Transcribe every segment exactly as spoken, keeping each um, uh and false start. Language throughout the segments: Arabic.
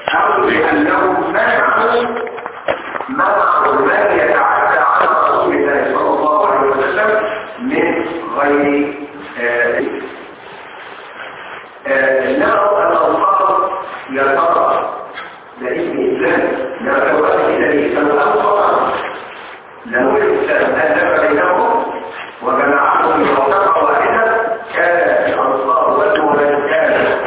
أو لأنهم منعوا منعوا من يتعدى على رسول الله صلى الله عليه وسلم من غير نرى الأنصار يترى لإذن الإسلام نرى إليه كانوا الأنصار لو الإسلام ألف بينهم وجمعهم بمنطقة واحدة كان الأنصار والمهاجرون كان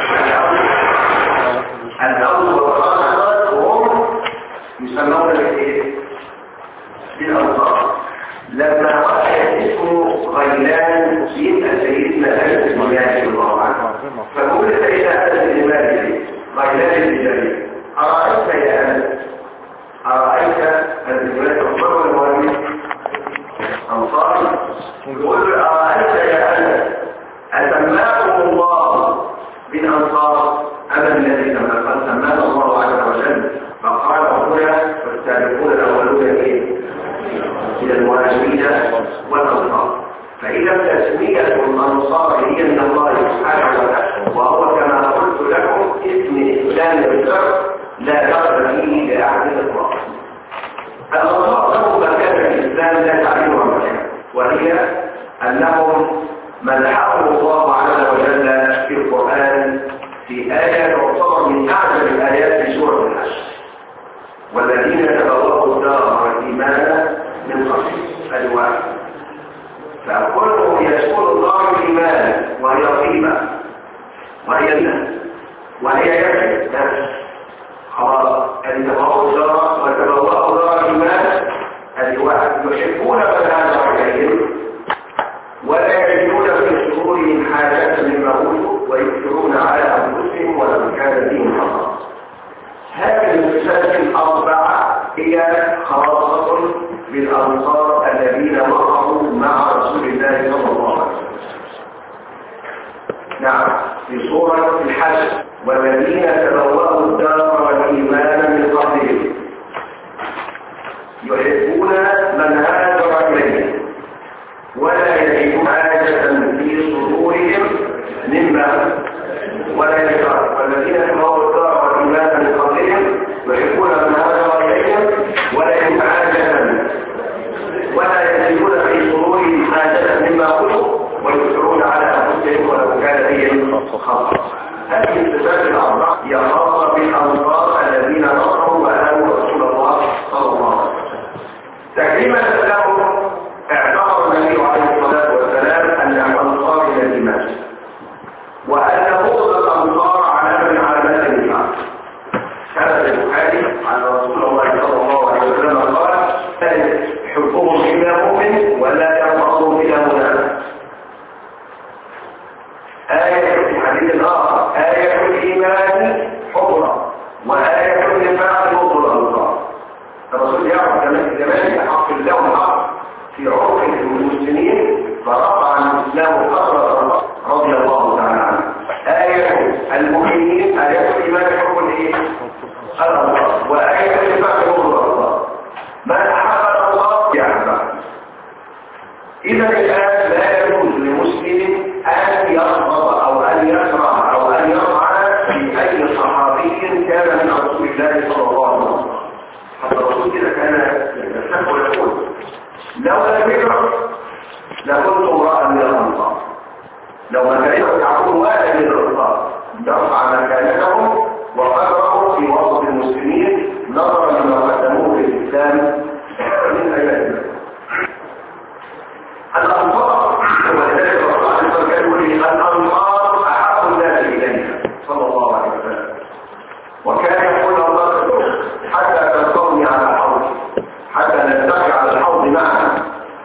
الأول والآخر هم يسمون بالإيه؟ بالأنصار. لما وقع اسمه غيلان يبقى سيدنا أنس بن مالك الله عنه فقول سيدنا أنس بن مالك غيلان بن جرير أرأيت يا أنس أرأيت الرجلات الأنصار والمهاجرين أنصار يقول أرأيت يا أنس أسماكم الله بالأنصار أم الذي سماه الله عز وجل فقال هنا والسابقون الأولون إيه؟ إلى المهاجرين والأنصار. فإذا تسمية الأنصار هي من الله سبحانه وتعالى وهو كما قلت لكم اسم إسلام الشر لا دخل فيه لأحد الإطلاق. الأنصار لهم مكانة الإسلام لا تعلمها مكانة وهي أنهم مدحهم الله عز وجل في القرآن في آية تعتبر من أعجب الآيات في سورة الحشر والذين تبوأوا الدار والإيمان من قبل الواحد فكلهم يدخل دار الإيمان وهي قيمة وهي لنا وهي يجب خلاص أن تبوأوا الدار وتبوأوا دار الإيمان الواحد يحبون من هذا إليهم ولا يجدون في صدورهم حاجة مما أوتوا ويكثرون على أنفسهم ولو كان بهم خطأ. هذه الصفات الأربعة هي خاصة بالأنصار الذين وقعوا مع رسول الله صلى الله عليه وسلم. نعم في سورة الحشر والذين تبوأوا الدار والإيمان من قبلهم يحبون من هاجر إليهم ولا يجدون حاجة في صدورهم مما ولا يجدون والذين تبوأوا الدار والإيمان من قبلهم يحبون من هاجر إليهم ولا يجدون حاجة ولا يجدون في صدورهم حاجة مما أوتوا ويؤثرون على أنفسهم ولو كان بهم خطأ. هذه الصفات الأربعة هي خاصة بالأنصار الذين نصروا وآمنوا رسول الله صلى الله عليه وسلم. تكريما لهم اعتبر النبي عليه الصلاة والسلام أن الأنصار من الإيمان وأن بغض الأنصار علامة من علامات النفاق. هذا البخاري عن رسول الله صلى الله عليه وسلم قال حبهم إلى مؤمن ولا يرفضهم إلى منافق. آية في حديث آخر آية الإيمان حضرة وآية النفاق بغض الأنصار. الرسول يعرف كمان يحق الله حق في عرف المسلمين فرفع عن الإسلام قدر رضي الله تعالى عنه. آية المؤمنين آية الإيمان حب الإيه؟ الأنصار وآية النفاق بغض الأنصار. من أحب الله يحبه. إذا الآن لا يجوز لمسلم أن يغضب أو أن يكره أو أن يطعن في أي صحابي كان من رسول الله صلى الله عليه وسلم. حتى الرسول كده كان يستحق ويقول لو لم يكره لكنت امرأ من الأنصار. لو ما كان يكون واحد من الأنصار يرفع مكانتهم وقدرهم في وسط المسلمين نظرا لما قدموه في الإسلام من أيام الأنصار. ولذلك الرسول عليه الصلاة والسلام يقول الأنصار أحب الناس إلينا صلى الله عليه وسلم وكان يقول الله حتى تلقوني على الحوض حتى نلتقي على الحوض معا.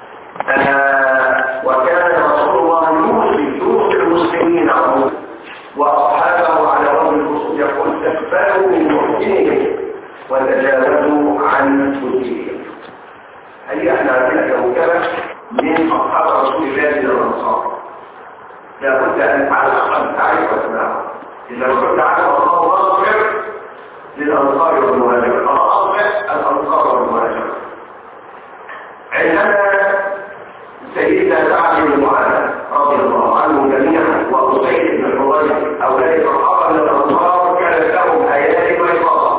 وكان رسول الله يوصي يوصي المسلمين عموما وأصحابه على وجه الخصوص يقول تقبلوا من محسنهم وتجاوزوا عن سيئهم. هل احنا عندنا كوكبة من أصحاب رسول الله للأنصار لابد أن على الأقل تعرف أسماءهم. إذا كنت تعرف الله أصبر للأنصار والمهاجرين الله أصبر الأنصار والمهاجرين. عندنا سيدنا سعد بن معاذ رضي الله عنه جميعا وأسيد بن حضير أولاد الصحابة من الأنصار كانت لهم أيادي بيضاء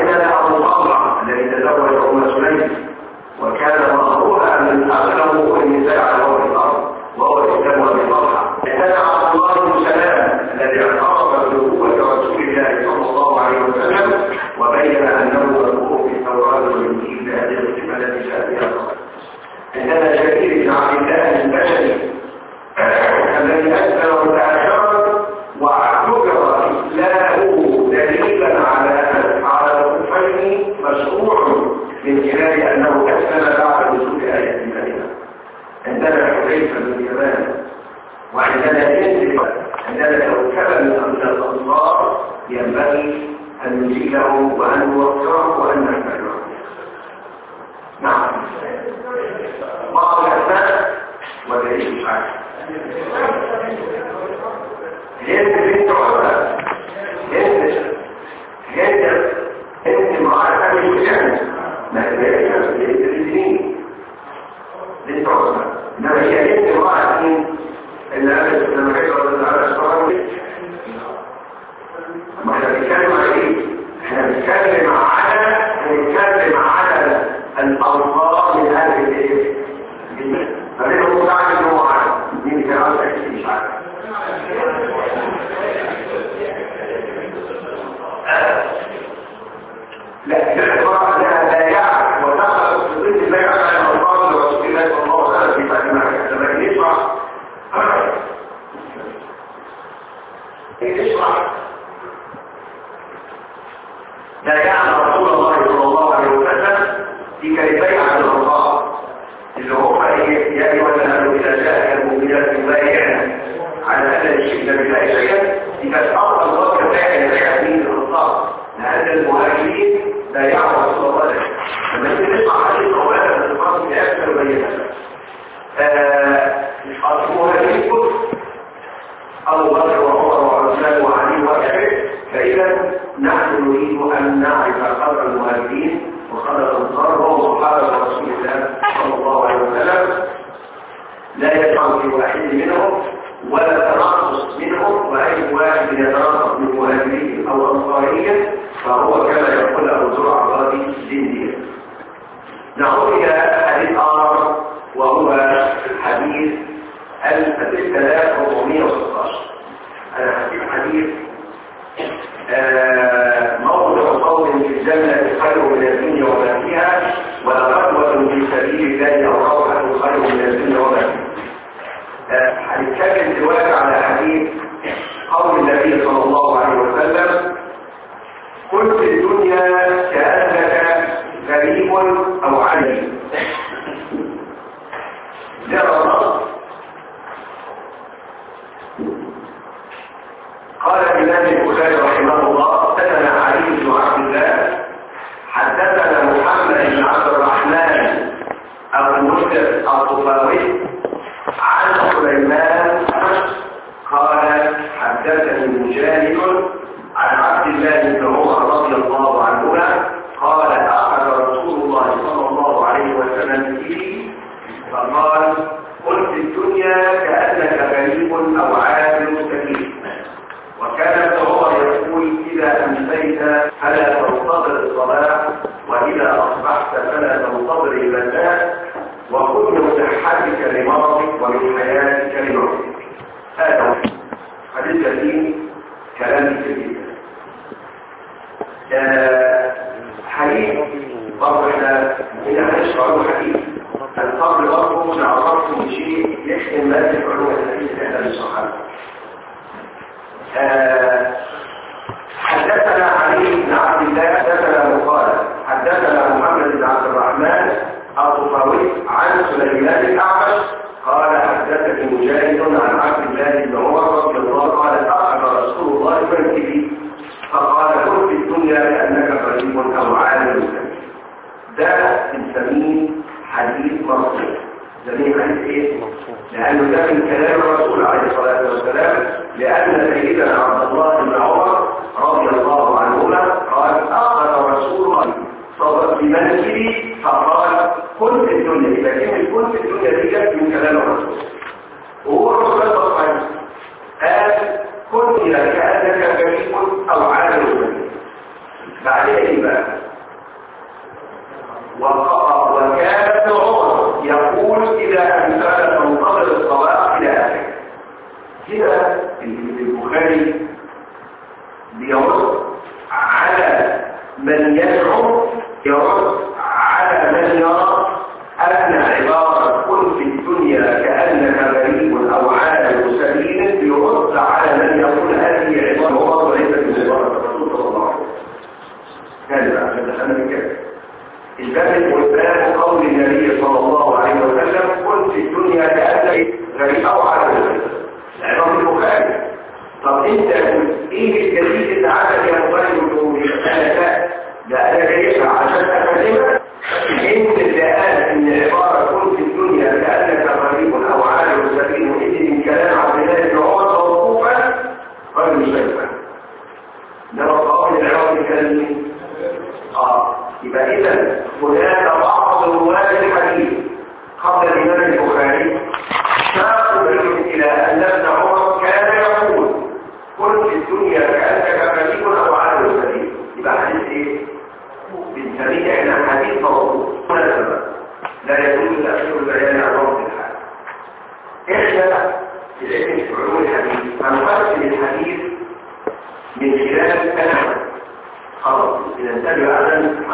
وعندنا أبو طلحة الذي تزوج أم سليم وكان مغرورا من أغلبه النساء على وجه الأرض وهو الإسلام أبي طلحة. عندنا عبد الله بن سلام الذي اعترف بنبوة رسول الله صلى الله عليه وسلم وبين أنه مذكور في التوراة والإنجيل بهذه الصفة التي جاء بها. عندنا جرير بن عبد الله البشري الذي أسلم متأخرا واعتبر إسلامه دليلا على على الكفرين مشروع من خلال أنه أسلم بعد نزول آية المدينة. عندنا حذيفة بن اليمان وعندنا جند عندنا كوكبا من الأنصار ينبغي أن نجيله وأن نوقره وأن نحمله. نعم بعض الأسماء ودليل مش عارف هند بنت عمر هند هند هند معرفة مش يعني ما هي هند الاثنين بنت عمر انما هي هند معرفة اللي قالت لما حصل على الصلاة ما احنا بنتكلم على ايه؟ احنا بنتكلم على بنتكلم على الأنصار من هذه الايه؟ فمنهم متعلم انه عارف مين كان عارف اكيد مش عارف. لا الإخبار لا يعرف ودخل في ضد البيع على الأنصار لرسول الله صلى الله عليه وسلم في تعليمها لما يشرح يشرح لا يعلم رسول الله صلى الله عليه وسلم في كلمتين عن الأنصار اللي هو يا أيها الذين إذا جاءك المؤمنات يبايعن على أن يشركن بالله شيئا إذا أفضل الله كفاية للعالمين الأنصار لأن المهاجرين لا يعلم رسول الله لما يجي نسمع حديث أولا من الفرق في أكثر بينها المهاجرين كتب أبو بكر وعمر وعثمان وعلي وغيره. فإذا نحن نريد أن نعرف قدر المهاجرين وقدر الأنصار وهم صحابة رسول الله صلى الله عليه وسلم لا يدفع في واحد منهم ولا تناقص منهم، وأي واحد يتناقص من مهاجرين أو أنصاريين فهو كما يقول أبو زرع الرازي زنديق. نعود إلى حديث آخر وهو حديث ستة آلاف وأربعمائة وستة عشر. أنا حديث حديث آه موضع قول في الجنة خير من الدنيا وما فيها ولغدوة في سبيل الله أو روحة خير من الدنيا وما فيها. هنتكلم آه دلوقتي على حديث قول النبي صلى الله عليه وسلم كن في الدنيا كأنك غريب أو عجيب. نرى قال الإمام البخاري رحمه الله حدثنا علي بن عبد الله حدثنا محمد بن عبد الرحمن أبو المسلم الطفاوي عن سليمان قال حدثني مجاهد عن عبد الله بن عمر رضي الله عنهما قال أخذ رسول الله صلى الله عليه وسلم به فقال قل في الدنيا كأنك غريب أو عابر سبيل. وكان ابن عمر يقول إذا أمسيت فلا تنتظر الصلاة وإذا أصبحت فلا تنتظر المساء وكن من صحتك لمرضك ومن حياتك لموتك. هذا حديث الدين كلام كثير. حديث برضه احنا هنا هنشرح حديث القبر برضه نعرفه بشيء يحسن ما في علوم الحديث لأهل الصحابة. آه حدثنا علي بن عبد الله حدثنا مقال حدثنا محمد بن عبد الرحمن الطفاوي عن سليمان الأعمش قال حدثني مجاهد عن عبد الله بن عمر رضي الله قال أخذ رسول الله منكبي فقال كن في الدنيا كأنك غريب أو عالم. ده بنسميه حديث مرفوع. ده حديث ايه؟ لأنه ده من كلام الرسول عليه الصلاة والسلام، لأن سيدنا عبد الله بن عمر رضي الله عنهما قال أخذ رسول الله صلى الله عليه وسلم بمنكبه فقال كن في الدنيا. لكن كن في الدنيا دي جت من كلام الرسول وهو الرسول صلى قال كن إلى كأنك غريب أو عالم. بعدين ايه بقى؟ يرد على من يرى أن عبارة كن في الدنيا كأنك غريب أو عالم سبيل يرد على من يقول هذه عبارة وهو وليست من عبارة الرسول صلى الله عليه وسلم. كذا عشان تفهم كده. الباب والباب قول النبي صلى الله عليه وسلم كن في الدنيا كأنك غريب أو عالم سبيل. العبارة البخاري. طب انت ايه الجديد اللي عمل يا مبارك انا ده ده انا جايبها عشان اكلمك انت اللي قال ان عباره كن في الدنيا كانك غريب او عالم سبيل وانت من كلام عبد الله بن عمر موقوفا رجل شيخا ده قول العباره الكلمه. اه يبقى اذا هناك بعض رواه الحديث قبل الامام البخاري شاقوا الى ان ابن عمر كان يقول كن في الدنيا كأنك غريب أو عالم سبيل. يبقى حديث ايه؟ بالسبيل احنا حديث موضوع لا يجوز تأخير البيان عن وقت الحال. احنا في العلم في علوم الحديث هنقسم الحديث من خلال كلام خلاص إذا انتبه أعلم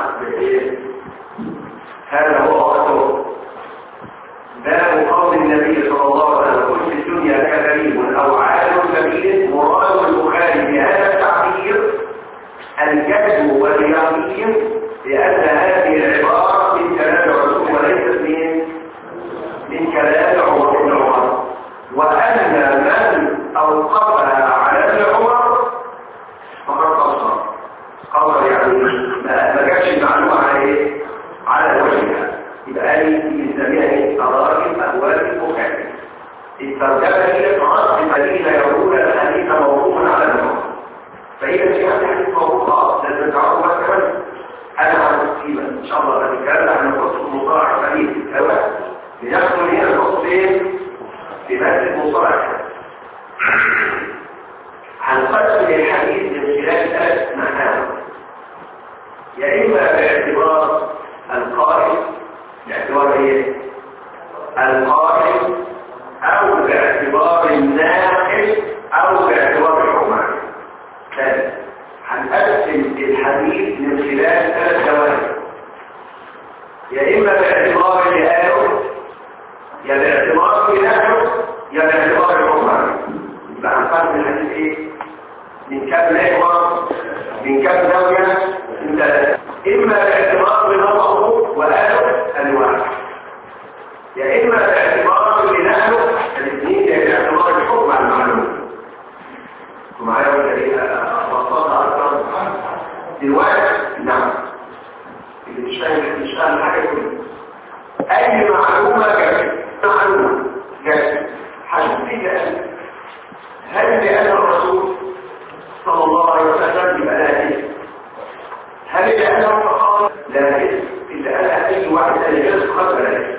هذا هو وقته باب قول النبي صلى الله عليه وسلم كن في الدنيا كغريب او عالم سبيل. مراد البخاري بهذا التعبير الجزم واليقين لان هذه العباره من كلام الرسول وليست من من كلام عمر بن عمر وان من اوقفها على ابن عمر فقد قصر قصر يعني ما جابش المعلومه على ايه؟ على وجهها. يبقى لي بنسميها أراجل أبواب البخاري. الترجمة هي تراجم الذين يقولون الحديث موقوف على الموقوف. فإذا في حديث موقوف خاص لازم تعرفوا مثلا أنا هنقيمة إن شاء الله هنتكلم عن القصة المصطلح الحديث الأول لنحصل هنا القصة فين؟ في مادة المصطلح. هنقسم الحديث من خلال ثلاث محاور. يا إما باعتبار القائل باعتبار ايه؟ القائل او باعتبار الناقل او باعتبار الحكم. ثالث هنقسم الحديث من خلال ثلاث جوانب. يا اما باعتبار اللي قاله يا باعتبار اللي نقله يا باعتبار الحكم. يبقى هنقسم الحديث ايه؟ من كام محور؟ من كام زاويه؟ من ثلاثه. اما باعتبار بنظره وقاله الواحد يا اما باعتبار اللي نقله الاثنين يا باعتبار الحكم على المعلومه. ومعايا ولا ايه؟ بسطها اكثر دلوقتي. نعم اللي مش فاهم مش فاهم حاجه كلها. اي معلومه جت معلومه جت هشوف فيها هل لان الرسول صلى الله عليه وسلم يبقى لها ايه؟ هل لانه فقط لا اسم الا قالها اي واحد قال يجوز خبر لا.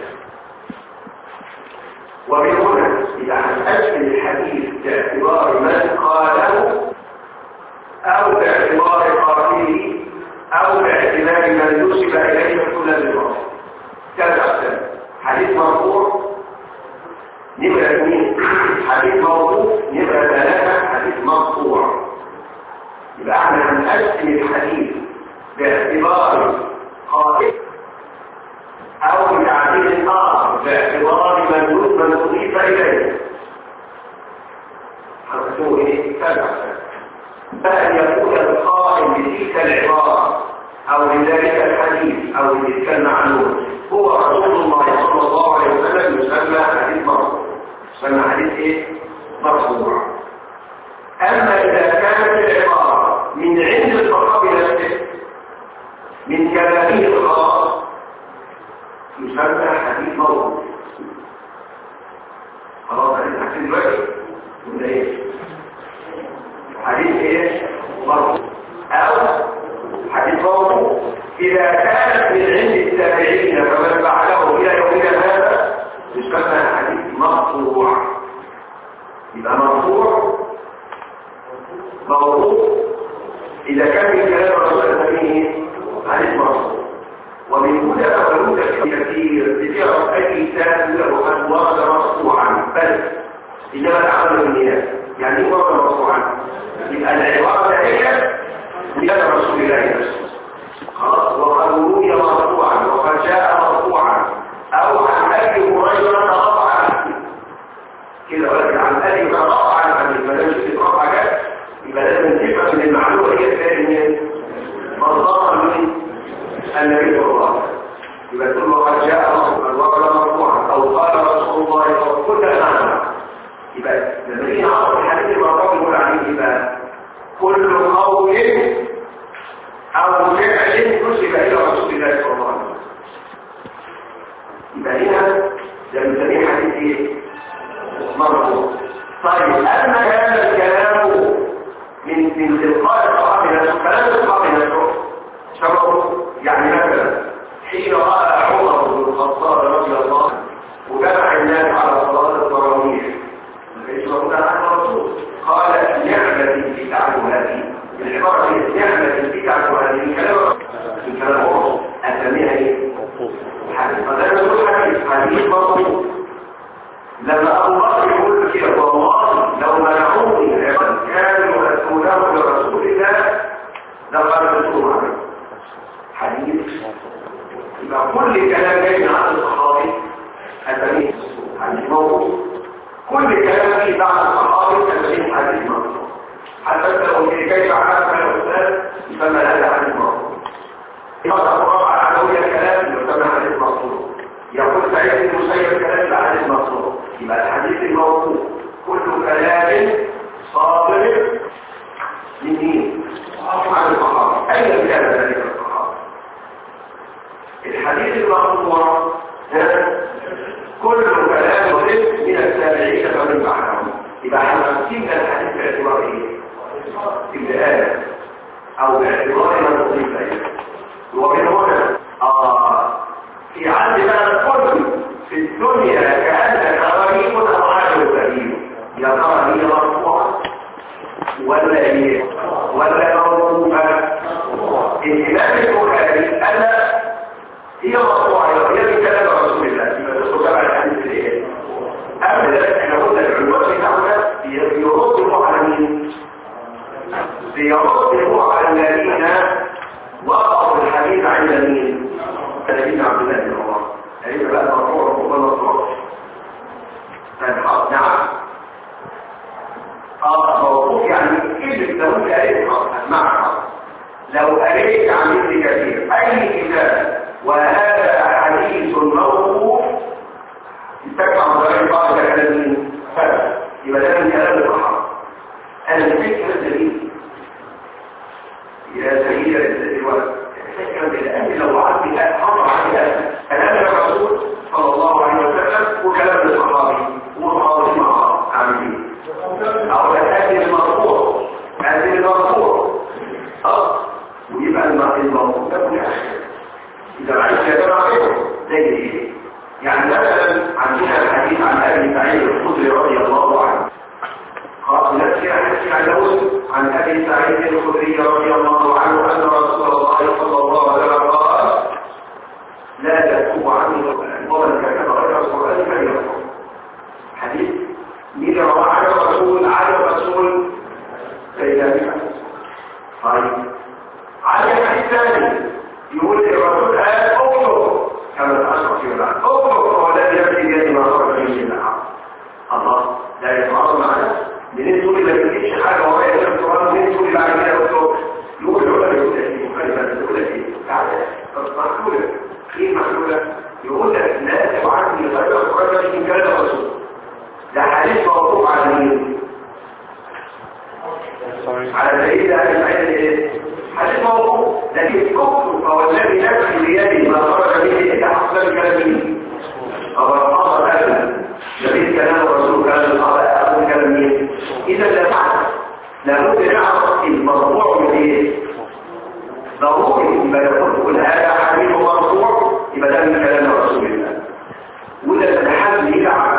ومن هنا اذا هنقسم الحديث باعتبار من قاله او باعتبار قائله او باعتبار من نسب اليه كل الوقت كذا اقسام. حديث مرفوع نمره اثنين، حديث موضوع نمره ثلاثه، حديث مقطوع. يبقى احنا هنقسم الحديث باعتبار قائل او بتعديل اخر باعتبار من من اضيف اليه. هنقسمه ايه؟ كذا بأن يكون القائل بتلك العباره او لذلك الحديث او لتلك المعلومه هو رسول الله صلى الله عليه وسلم يسمى حديث مرفوع. يسمى حديث ايه؟ مرفوع. اما اذا كانت العباره من عند الصحابي نفسه من كلامه الخاص يسمى حديث موضوع. خلاص هنحكي حديث دلوقتي ولا ايه؟ حديث ايه؟ مرفوع او حديث موضوع اذا كانت من عند التابعين فمن بعده الى يومنا هذا يسمى حديث مرفوع. يبقى مرفوع موضوع اذا كان من كلام الرسول نسميه حديث مرفوع. ومن هنا فلوك كثير لتعرف اي كتاب له قد ورد مرفوعا بل انما العمل بالنيات. يعني ايه ورد مرفوعا؟ يبقى العباره هي من رسول الله نفسه. خلاص وقد روي النبي صلى الله عليه وسلم يبقى تقول وقد جاء الوقت مرفوعا او قال رسول الله وكل معنى يبقى لما نيجي نعرف الحديث المرفوع نقول عليه يبقى كل قول او فعل نسب الى رسول الله صلى الله عليه وسلم يبقى هنا ده بنسميه حديث ايه؟ مرفوع. طيب اما هذا الكلام من من تلقاء الصحابه نفسه كلام الصحابه نفسه شرعه يعني مثلا حين راى عمر بن الخطاب رضي الله عنه وجمع الناس على صلاه التراويح ليس موجودا عن الرسول قال نعمه البدعه هذه العباره هي نعمه البدعه هذه كلام كلام عمر اسميها ايه؟ حديث هذا نقول حديث حديث مرفوع. لما ابو بكر يقول كده والله لو منعوني كانوا يأتونه لرسول الله لقد رسول عليه حديث. يبقى كل كلام جاي عن الصحابي اسميه حديث موضوع. كل كلام فيه بعد الصحابي اسميه حديث موضوع. حتى لو كيف عرفنا الاستاذ يسمى هذا حديث موضوع. هذا الرابع علوية كلام يسمى حديث موضوع. يقول سعيد المسيب كلام حديث موضوع. يبقى الحديث الموضوع كل كلام صادر من مين؟ عن الصحابة. أين كان ذلك الصحابة؟ الحديث الموضوع كل كلام ورد من التابعين فمن بعدهم. يبقى احنا نسيب الحديث باعتبار ايه؟ ابتداء او باعتبار من نضيف اليه. ومن هنا آه في عهد بقى الكل في الدنيا كأنك غريب او عاجل كريم. يا ترى هي مرفوعة ولا هي ولا موقوفة؟ الإمام البخاري أنا هي مرفوعة هي بكلام رسول الله يبقى تدخل تبع الحديث الايه؟ أبدا احنا قلنا العنوان بتاعنا يرد على مين؟ يرد على الذين وقعوا الحديث عند مين؟ الذين عبد الله بن عمر. هيبقى بقى مرفوع ولا مرفوع؟ نعم. اه موقوف يعني كيف لو انت قريت اسمعها لو قريت عن ابن كثير اي كتاب وهذا حديث موقوف يستكفى عن طريق بعض الكلام فرق يبقى ده من كلام الصحابه. انا الفكره الجديد يا سيدي الوقت الفكره الان لو عندي امر عليها كلام الرسول صلى الله عليه وسلم وكلام الصحابي وصحابه مع عاملين او هذه المرفوع هذه المرفوع اه ويبقى المرفوع ده من اذا عايز كلام عليه زي ايه؟ يعني مثلا عندنا الحديث عن ابي سعيد الخدري رضي الله عنه قال نفسي حديث عن داود عن ابي سعيد الخدري رضي الله عنه ان رسول الله صلى الله عليه وسلم قال لا تكتب عني ومن كتب غير القران فليكفر. حديث مين رواه عن الرسول عن الرسول سيدنا. طيب على الحديث الثاني يقول الرسول قال اكتب كما تأشر في الآن اكتب هو الذي يبدي بيد ما صار به الله. الله لا يتعارض معنا. منين تقول ما تجيبش حاجه وهو يقرا القران منين تقول بعد كده يقول يقول له يقول لك مخالفه تقول لك ايه؟ تعالى محلوله ايه محلوله؟ يقول لك لا تبعني غير القران من كلام الرسول. ده حديث موقوف على مين؟ على سيدنا ابي سعيد ايه؟ حديث موقوف لكن كفر فهو الذي نفسي بيده ما خرج به الا حصل كلام مين؟ او القصد ابدا جميل كلام الرسول كلام الصحابه او كلام مين؟ اذا لا تعرف لابد نعرف المرفوع من ايه؟ ضروري يبقى يقول كل هذا حديث مرفوع يبقى ده من كلام رسول الله. ولا تتحدث يدعى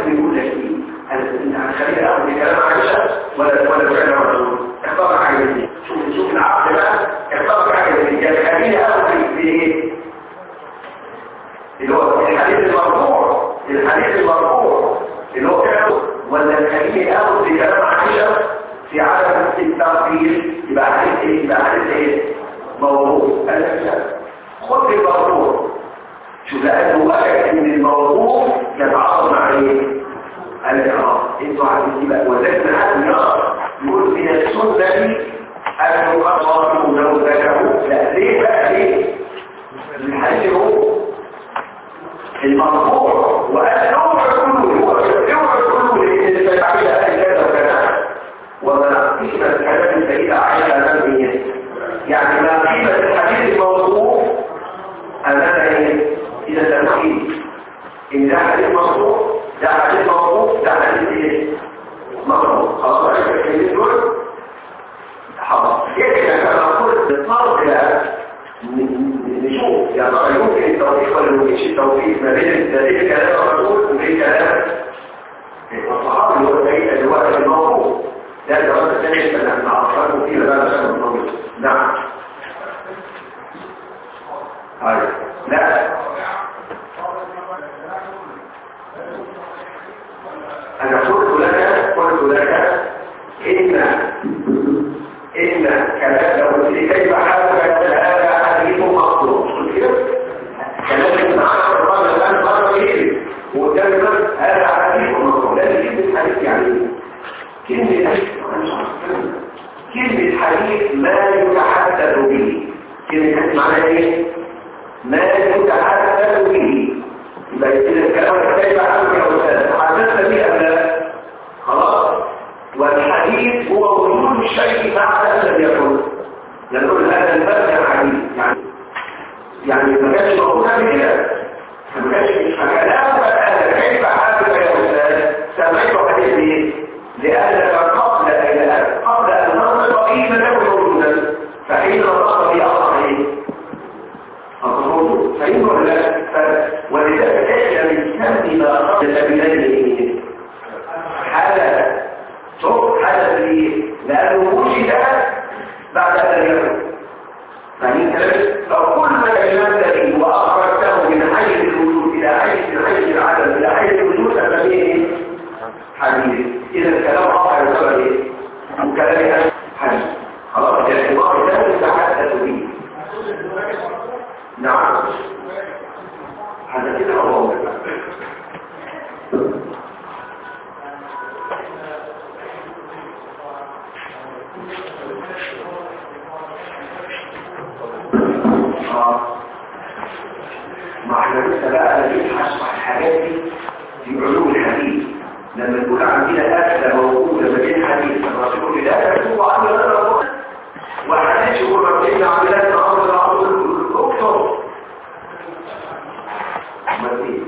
واحد يقول لك ايه انا خليني اخد كلام عائشه ولا ولا فعل الرسول اختار حاجه دي شوف شوف العقل بقى اختار حاجه دي يعني خليني اخد بايه اللي هو الحديث المرفوع الحديث المرفوع اللي هو فعله ولا خليني اخد بكلام عائشه في عدم التغيير يبقى حديث ايه يبقى حديث ايه موضوع قال لك لا خد الموضوع شو لأنه وجد ان الموضوع يتعارض مع ايه؟ قال لك اه انتوا عارفين بقى وذلك حد يقرا يقول من السنه ان يقرأوا لو ذكروا لا ليه بقى ليه؟ الحديث هو المرفوع وقال اوعى كله هو اوعى كله لان التعبير قال كذا وكذا وما قيمه الكلام السيده عائشه اماميه يعني ما قيمه الحديث الموضوع امام ايه؟ إذا التمثيل إن ده حديث مرفوع ده حديث مرفوع ده حديث إيه؟ مرفوع خلاص عرفت الكلمتين دول؟ حاضر يكفي أن نقول بالطرق نشوف يا ترى يمكن التوفيق ولا يمكنش التوفيق ما بين دليل كلام الرسول وبين كلام الصحابي اللي هو السيد اللي هو الموضوع ده الجواب الثاني اللي احنا عرفناه فيه بقى بشكل طويل نعم طيب لا أنا قلت لك قلت لك إن إن كلام لو كيف حالك هذا حديث مخصوص كلام معنا الرجل الآن مرة إيه وكلمة هذا حديث مخصوص لأن كلمة حديث يعني كلمة كلمة حديث ما يتحدث به كلمة حديث معناها إيه؟ ما يتحدث به يبقى يصير الكلام كيف حالك يا أستاذ حدثت به أم لا خلاص والحديث هو وجود الشيء بعد أن لم يكن نقول هذا المبنى حديث يعني يعني ما كانش موجود قبل كده ما كانش فكلامك الآن كيف حالك يا أستاذ سمعت حديث ايه؟ لأنك قبل إلى قبل أن ننطق به لم يكن موجودا فحين نطق به أصبح ايه؟ الظهور فإن ولا ولذلك احنا بنسمي ما قبل سبيلين حالة شوف حالة ليه لأنه وجد بعد أن يكون فإن لو كل ما كلمت به وأخرجته من حيز الوجود إلى حيز من حيز العدم إلى حيز الوجود أسميه حديث إذا الكلام قطع يعتبر إيه؟ وكلام حديث خلاص الاعتبار لا يتحدث به نعم هذا كده هو ما احنا لسه بقى نبحث عن الحاجات دي في علوم الحديث لما تقول عندنا أكلة موجودة ما بين حديث الرسول لا تكتب عنه لا وحديث يقول ربنا عملات أمر العرض اكتب مثيل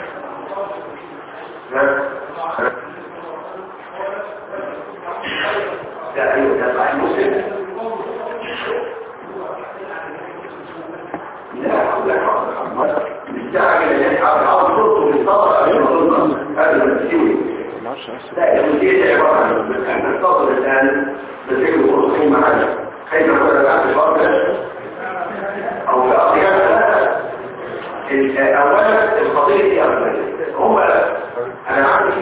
ده أيوه ده صحيح مسلم لا لا حاضر مستعجل ان يتعب عاوز صوته بالصبر قبل ما تظهر هذا المسيوي لا المسيوي ده عباره عن احنا ننتظر الان بذكر فرصتين معانا كيف كنا بعد الفرق او في اقيام ثلاثه اولا القضيه دي هم انا عندي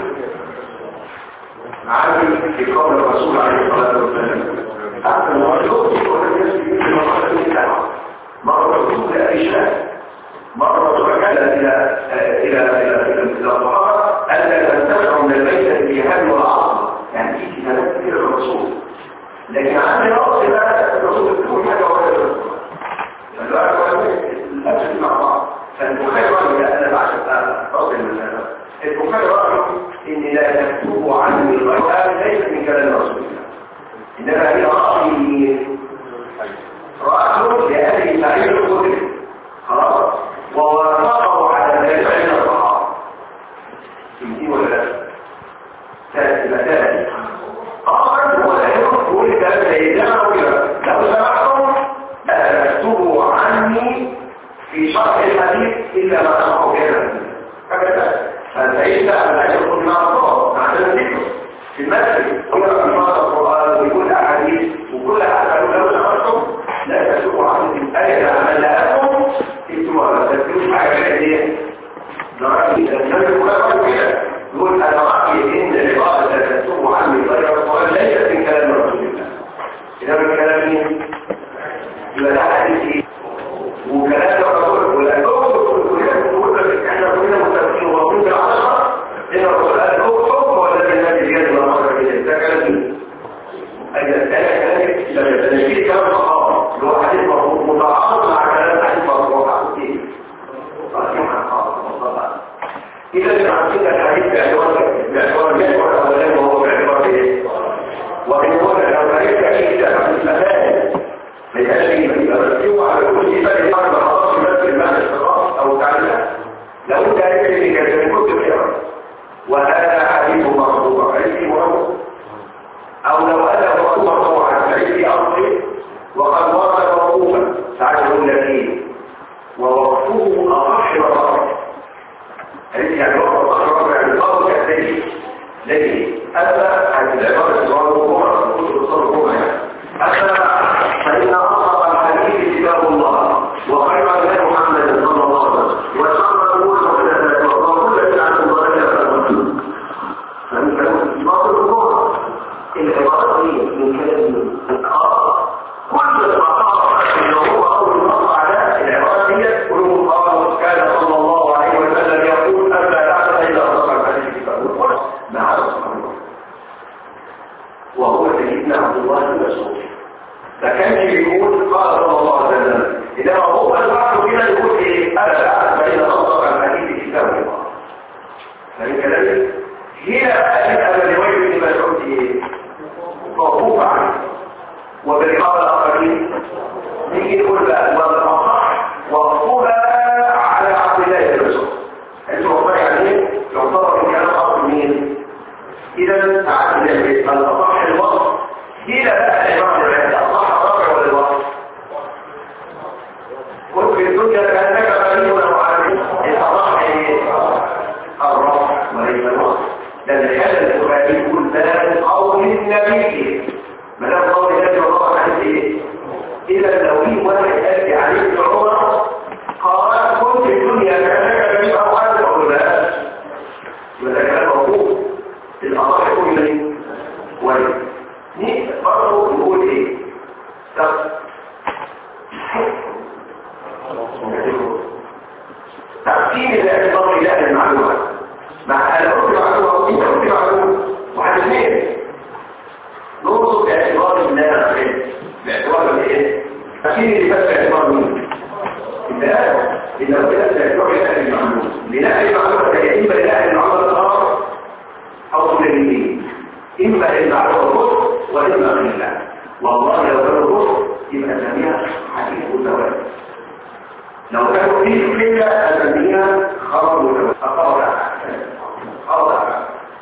عندي في قول الرسول عليه الصلاه والسلام حتى المرجوك يقول الناس في المرحله الثانيه مرة رسول الإشاء مرة رجل إلى إلى إلى إلى الصحابة ألا تنتفع من البيت في هذه العظمة يعني في كتابات كثيرة للرسول لكن عندي رأس بقى الرسول يقول حاجة واحدة للرسول فالوقت الأبسط مع بعض فالبخاري رأي أنا بعشق رأس المسألة البخاري رأي إن لا تكتب عني الرأي ليس من كلام رسول الله إنما هي رأي رأسه لأهل سعيد الخدري خلاص ووافقه على ذلك عند الصحابة تمتين ولا لا؟ ثالث مثال آخر هو لا يقول الكلام لا يجمع وهذا حديث مرفوع حديث مرفوع او لو أنه مرفوع عن حديث أصلي وقد ورد موقوفا تعجب لك ووقفه أصح وأصح حديث يعني وقف أصح يعني الأصل كالدليل لكن أما عن العبارة المرفوعة الصرفوعة أما فإن أصح الحديث كتاب الله وخير هدي محمد صلى الله عليه وسلم وشر الأمور محدثاتها وكل بدعة ضلالة فمن باطل الأمور العبارة دي من كلام الآخر كل ما قال إنه هو أول مرة على العبارة دي كله قال كان صلى الله عليه وسلم يقول أن لا تعلم إلا أصح الحديث كتاب الله مع رسول الله وهو سيدنا عبد الله بن مسعود فكان يقول قال صلى الله عليه وسلم إذا هو الوحد كده يقول إيه أنا لا أعلم إلا أصدق الحديث كتاب الله فمن كذلك هي أجل الرواية ابن مسعود إيه موقوف عنه وبالقول الآخرين نيجي نقول بقى والأصح وقفوها على عبد الله بن مسعود أنتم والله يعني يعتبر من كلام أصل مين إذا تعالى الأصح الوصف إلى بقى الإمام العلم أصح الرابع ولا الوصف قل في الدنيا كأنك غريب وعالم الأصح الرابع وليس الوصف لأن هذا البخاري يقول ذلك قول النبي ما دام قول النبي والله عن إيه إذا لو في واحد يأتي عليه ابن عمر قال كنت في الدنيا كأنك غريب أو عالم أقول لا يبقى كلام موقوف الأصح يقول لي ولي نيجي برضه نقول ايه طب تقسيم الاعتبار الى المعلومات مع انا قلت معلومه وانت قلت معلومه واحد اثنين نربط باعتبار الناس باعتبار الايه تقسيم اللي بس باعتبار مين الناس اللي لو كده باعتبار الاهل المعلومه لنقل المعلومه يا اما لنقل المعلومه الاخر او للمين اما المعلومه الكفر واما خلاف والله لو كانوا كفر يبقى نسميها حديث متواتر لو كانوا فيه خلاف نسميها خبر متواتر اقرا اقرا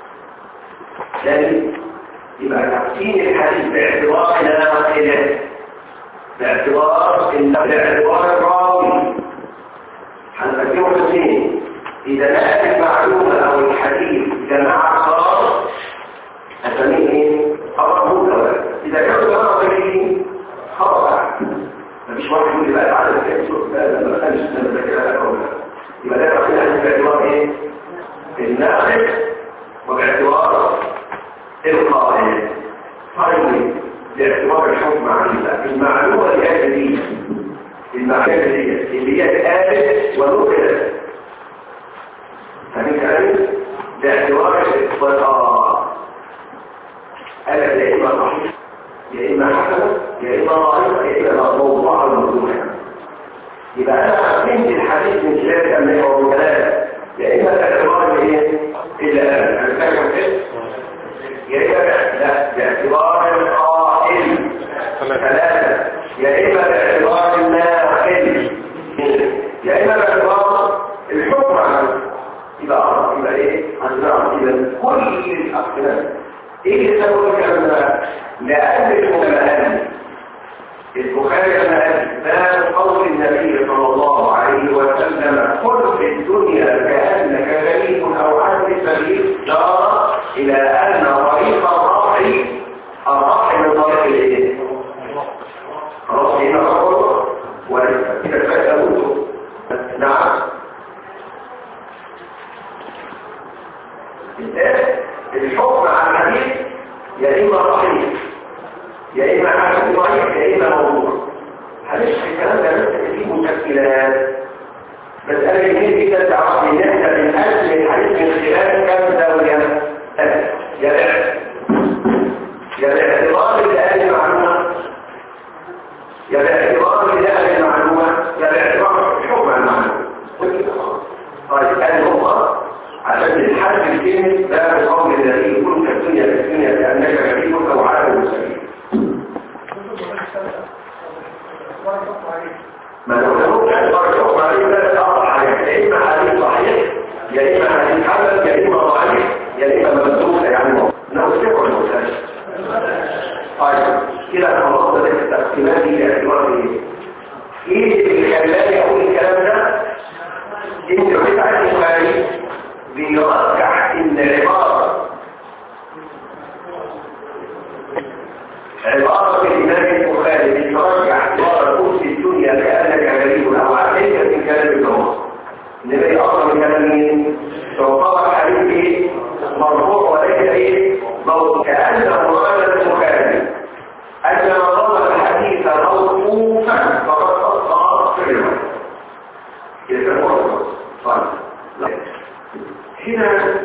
ثاني يبقى تقسيم الحديث باعتبار ناقله باعتبار باعتبار الراوي هنقسمه قسمين اذا نقل المعلومه او الحديث جماعه صار هنسميه ايه خبر متواتر اذا كانوا جماعه صحيحين خبر واحد مفيش واحد يقول لي بقى تعالى الكلام لا ما كانش ده كده ولا يبقى ده تقسيم الحديث باعتبار ايه الناقل وباعتبار القائل طيب باعتبار الحكم على المعلومه الآلية المعلومه اللي هي الآلة ونقلت فمن كلامي باعتبار الاقتضاء ألا يا إما صحيح يا إما حسنة يا إما ضعيفة يا إما موضوع أو موضوع يبقى أنا أقيم الحديث من خلال كلمة أو كلام يا إما باعتبار إيه إلا أنا فاهم كده يا إما لا باعتبار القائل ثلاثة يا إما باعتبار الناقل يا إما باعتبار الحكم عنه يبقى يبقى إيه عندنا إذا كل الأقسام إيه اللي سبب الكلام ده؟ لأن المتمهل البخاري لما قال باب قول النبي صلى الله عليه وسلم كن في الدنيا كأنك غريب أو عن سبيل دار إلى أن طريق الرفع الرفع من طريق الايه؟ خلاص هنا الرفع وإذا فاتبوته نعم الحكم على الحديث يا إما صحيح يا إما حديث ضعيف يا إما موضوع هنشرح الكلام ده بس فيه مشكلات مسألة يمكن جدا تعرف إن إحنا بنقسم الحديث من خلال كم زاوية يا يا باعتبار الآية المعلومة يا باعتبار الآية المعلومة يا باعتبار الحكم المعلومة طيب هل هو عشان الحد الكلمة باب القول الذي يكون كالدنيا في الدنيا كأنك غريب أو عالم سبيل ما لو لو كان الحكم عليه ثلاث أربع حاجات يا إما حديث صحيح يا إما حديث حسن يا إما ضعيف هي ايه؟ كأنه قال البخاري أن من روى الحديث موقوفا فقد أخطأ في الرواية. يتفرق صحيح. هنا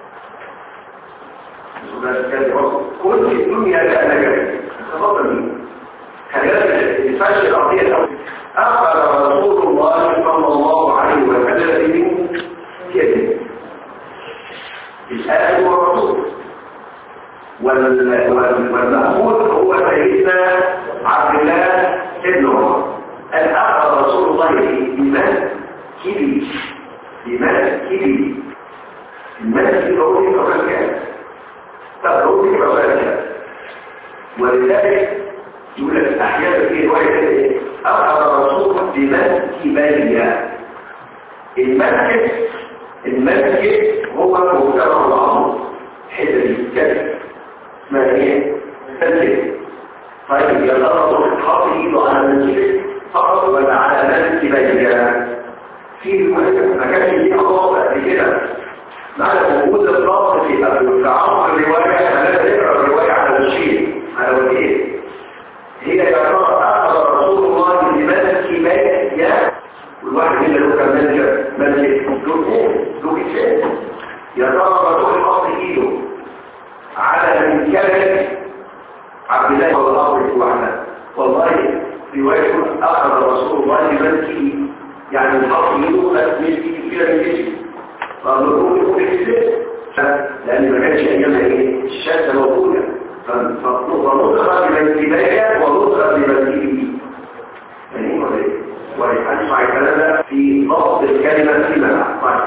كل الدنيا لا نجد خطأ مين؟ كذلك الفاشل الأرضية الأول أخذ رسول الله صلى الله عليه وسلم من يده الآن هو الرسول والمأخوذ هو سيدنا عبد الله بن عمر. الأخذ رسول الله بمن كبير بمن كبير المن كبير هو في كفر تقول في كفر ولذلك يقول أحيانا في رواية أخذ رسول بمن كبير. المسجد المسجد هو مجتمع العمر حتة الكذب ما هي مسجد. طيب يا ترى تحط ايده على المسجد فقط ولا على من كبير؟ في ما كانش ليه خطوط قد كده معنى وجود الضغط في تعمق الروايه لا نقرا الروايه على الشيء على وجهه. هي يا ترى اخذ رسول الله بمن كبير والواحد اللي له كان منجر منجر له كتاب يا ترى رسول حط ايده على من كبير عبد الله والأرض وحده. والله رواية أخذ رسول الله بملكه يعني الحق يدخل ملكه فيها من جسم فالنقول يقول الكتاب لأن ما كانش أيامها إيه الشمس موجودة فنطلق بمن كباية ونطلق بملكه يعني ولا إيه؟ وهنسمع الكلام ده في ضبط الكلمة فيما بعد.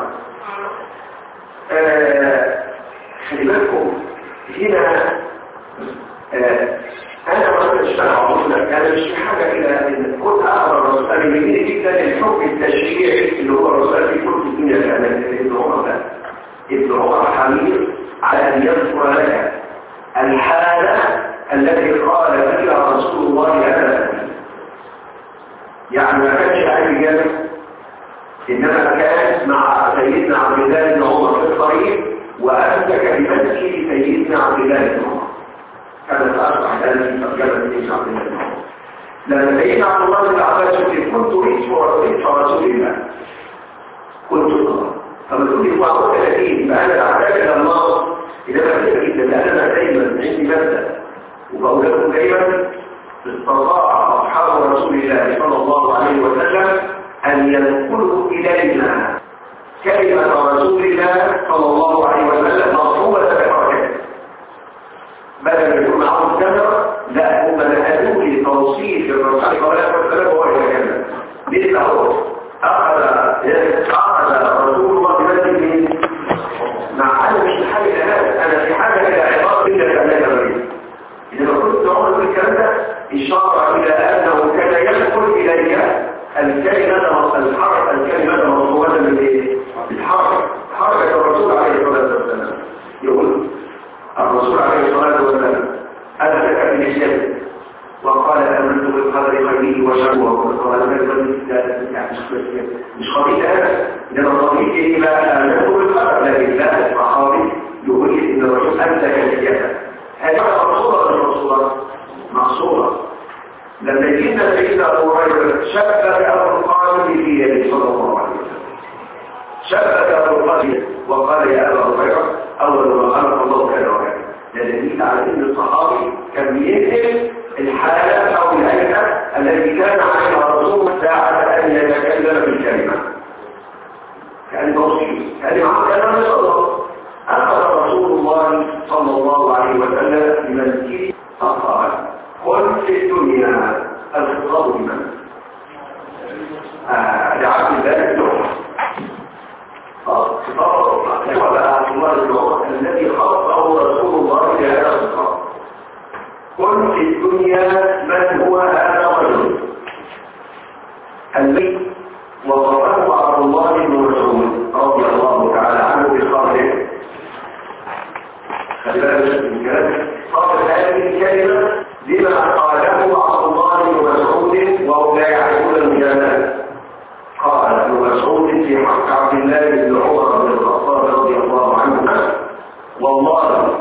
خلي بالكم هنا آه انا ما كنتش اعرف انا مش حاجه الى ان كنت اقرا الرسول انا بيجي جدا الحكم التشريعي اللي هو الرسول في كل الدنيا كمان ابن عمر ده ابن عمر حميد على ان يذكر لك الحاله التي قال فيها رسول الله هذا يعني ما كانش قاعد جامع انما كان مع سيدنا عبد الله بن عمر في الطريق وامسك بمسكه سيدنا عبد الله بن عمر كانت أصبح ذلك ترجمة سيدنا عبد الله بن عمر. لما سيدنا عبد الله بن عباس يقول كنت رئيس رسول الله كنت الله فما تقول لي هو ثلاثين فأنا أحتاج إلى الله إذا ما كنت جدا لأن أنا دايما عندي مبدأ وبقول لكم دايما استطاع أصحاب رسول الله صلى الله عليه وسلم أن ينقلوا إلينا كلمة رسول الله صلى الله عليه وسلم مطلوبة بحركته بدل يكون معهم كاميرا لا هم نقلوا لي توصيف الرسول صلى الله عليه وسلم وهو يتكلم مثل هو اخذ اخذ رسول الله بمسجد مع انا مش في حاجه الان انا في حاجه الى عباره الا كانك مريض اذا ما كنت عمر في الكلام ده اشاره الى انه كان يدخل الي الكلمه الحركه الكلمه مطلوبه من ايه؟ الحركه حركه الرسول عليه الصلاه والسلام يقول الرسول عليه الصلاة والسلام أدرك في الجنة وقال آمنت بالقدر خيره وشره وقال مش خطيئة هذا إنما خطيئة إلى آمنت بالقدر لكن لا الصحابي يقول إن الرسول أدرك الجنة هذه مقصودة للرسول مقصودة لما جئنا سيدنا أبو هريرة شبك أبو القاسم في يده صلى الله عليه وسلم شبك أبو القاسم وقال يا أبا هريرة أول ما خلق الله كان وكان لدليل على أن الصحابي كان بينقل الحالة أو الهيئة التي كان عليها الرسول ساعة أن يتكلم بالكلمة كان توصيل كلمة عن كلام الله أخذ رسول الله صلى الله عليه وسلم بمنزله فقال قل في الدنيا الخطاب بمن لعبد ذلك نوع خطاب وبقى الله النوع الذي خلقه رسول الله لهذا الخطاب قل في الدنيا من هو هذا الرجل الذي وصفه عبد الله بن مسعود رضي الله تعالى عنه بقوله صار هذه الكلمه لما قاله عبد الله بن مسعود وهو لا يعرفون المجاملات قال ابن مسعود في حق عبد الله بن عمر بن الخطاب رضي الله عنه والله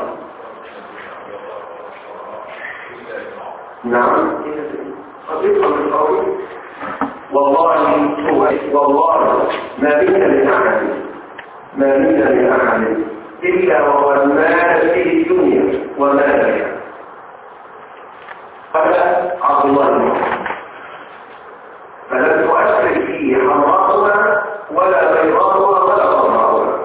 نعم قضيتها من قوي والله هو والله ما منا من أحد ما منا من أحد إلا وهو مال في الدنيا وما فيها. قال عبد الله بن مسعود فلم تؤثر فيه حمراؤها ولا بيضاؤها ولا ضراؤها.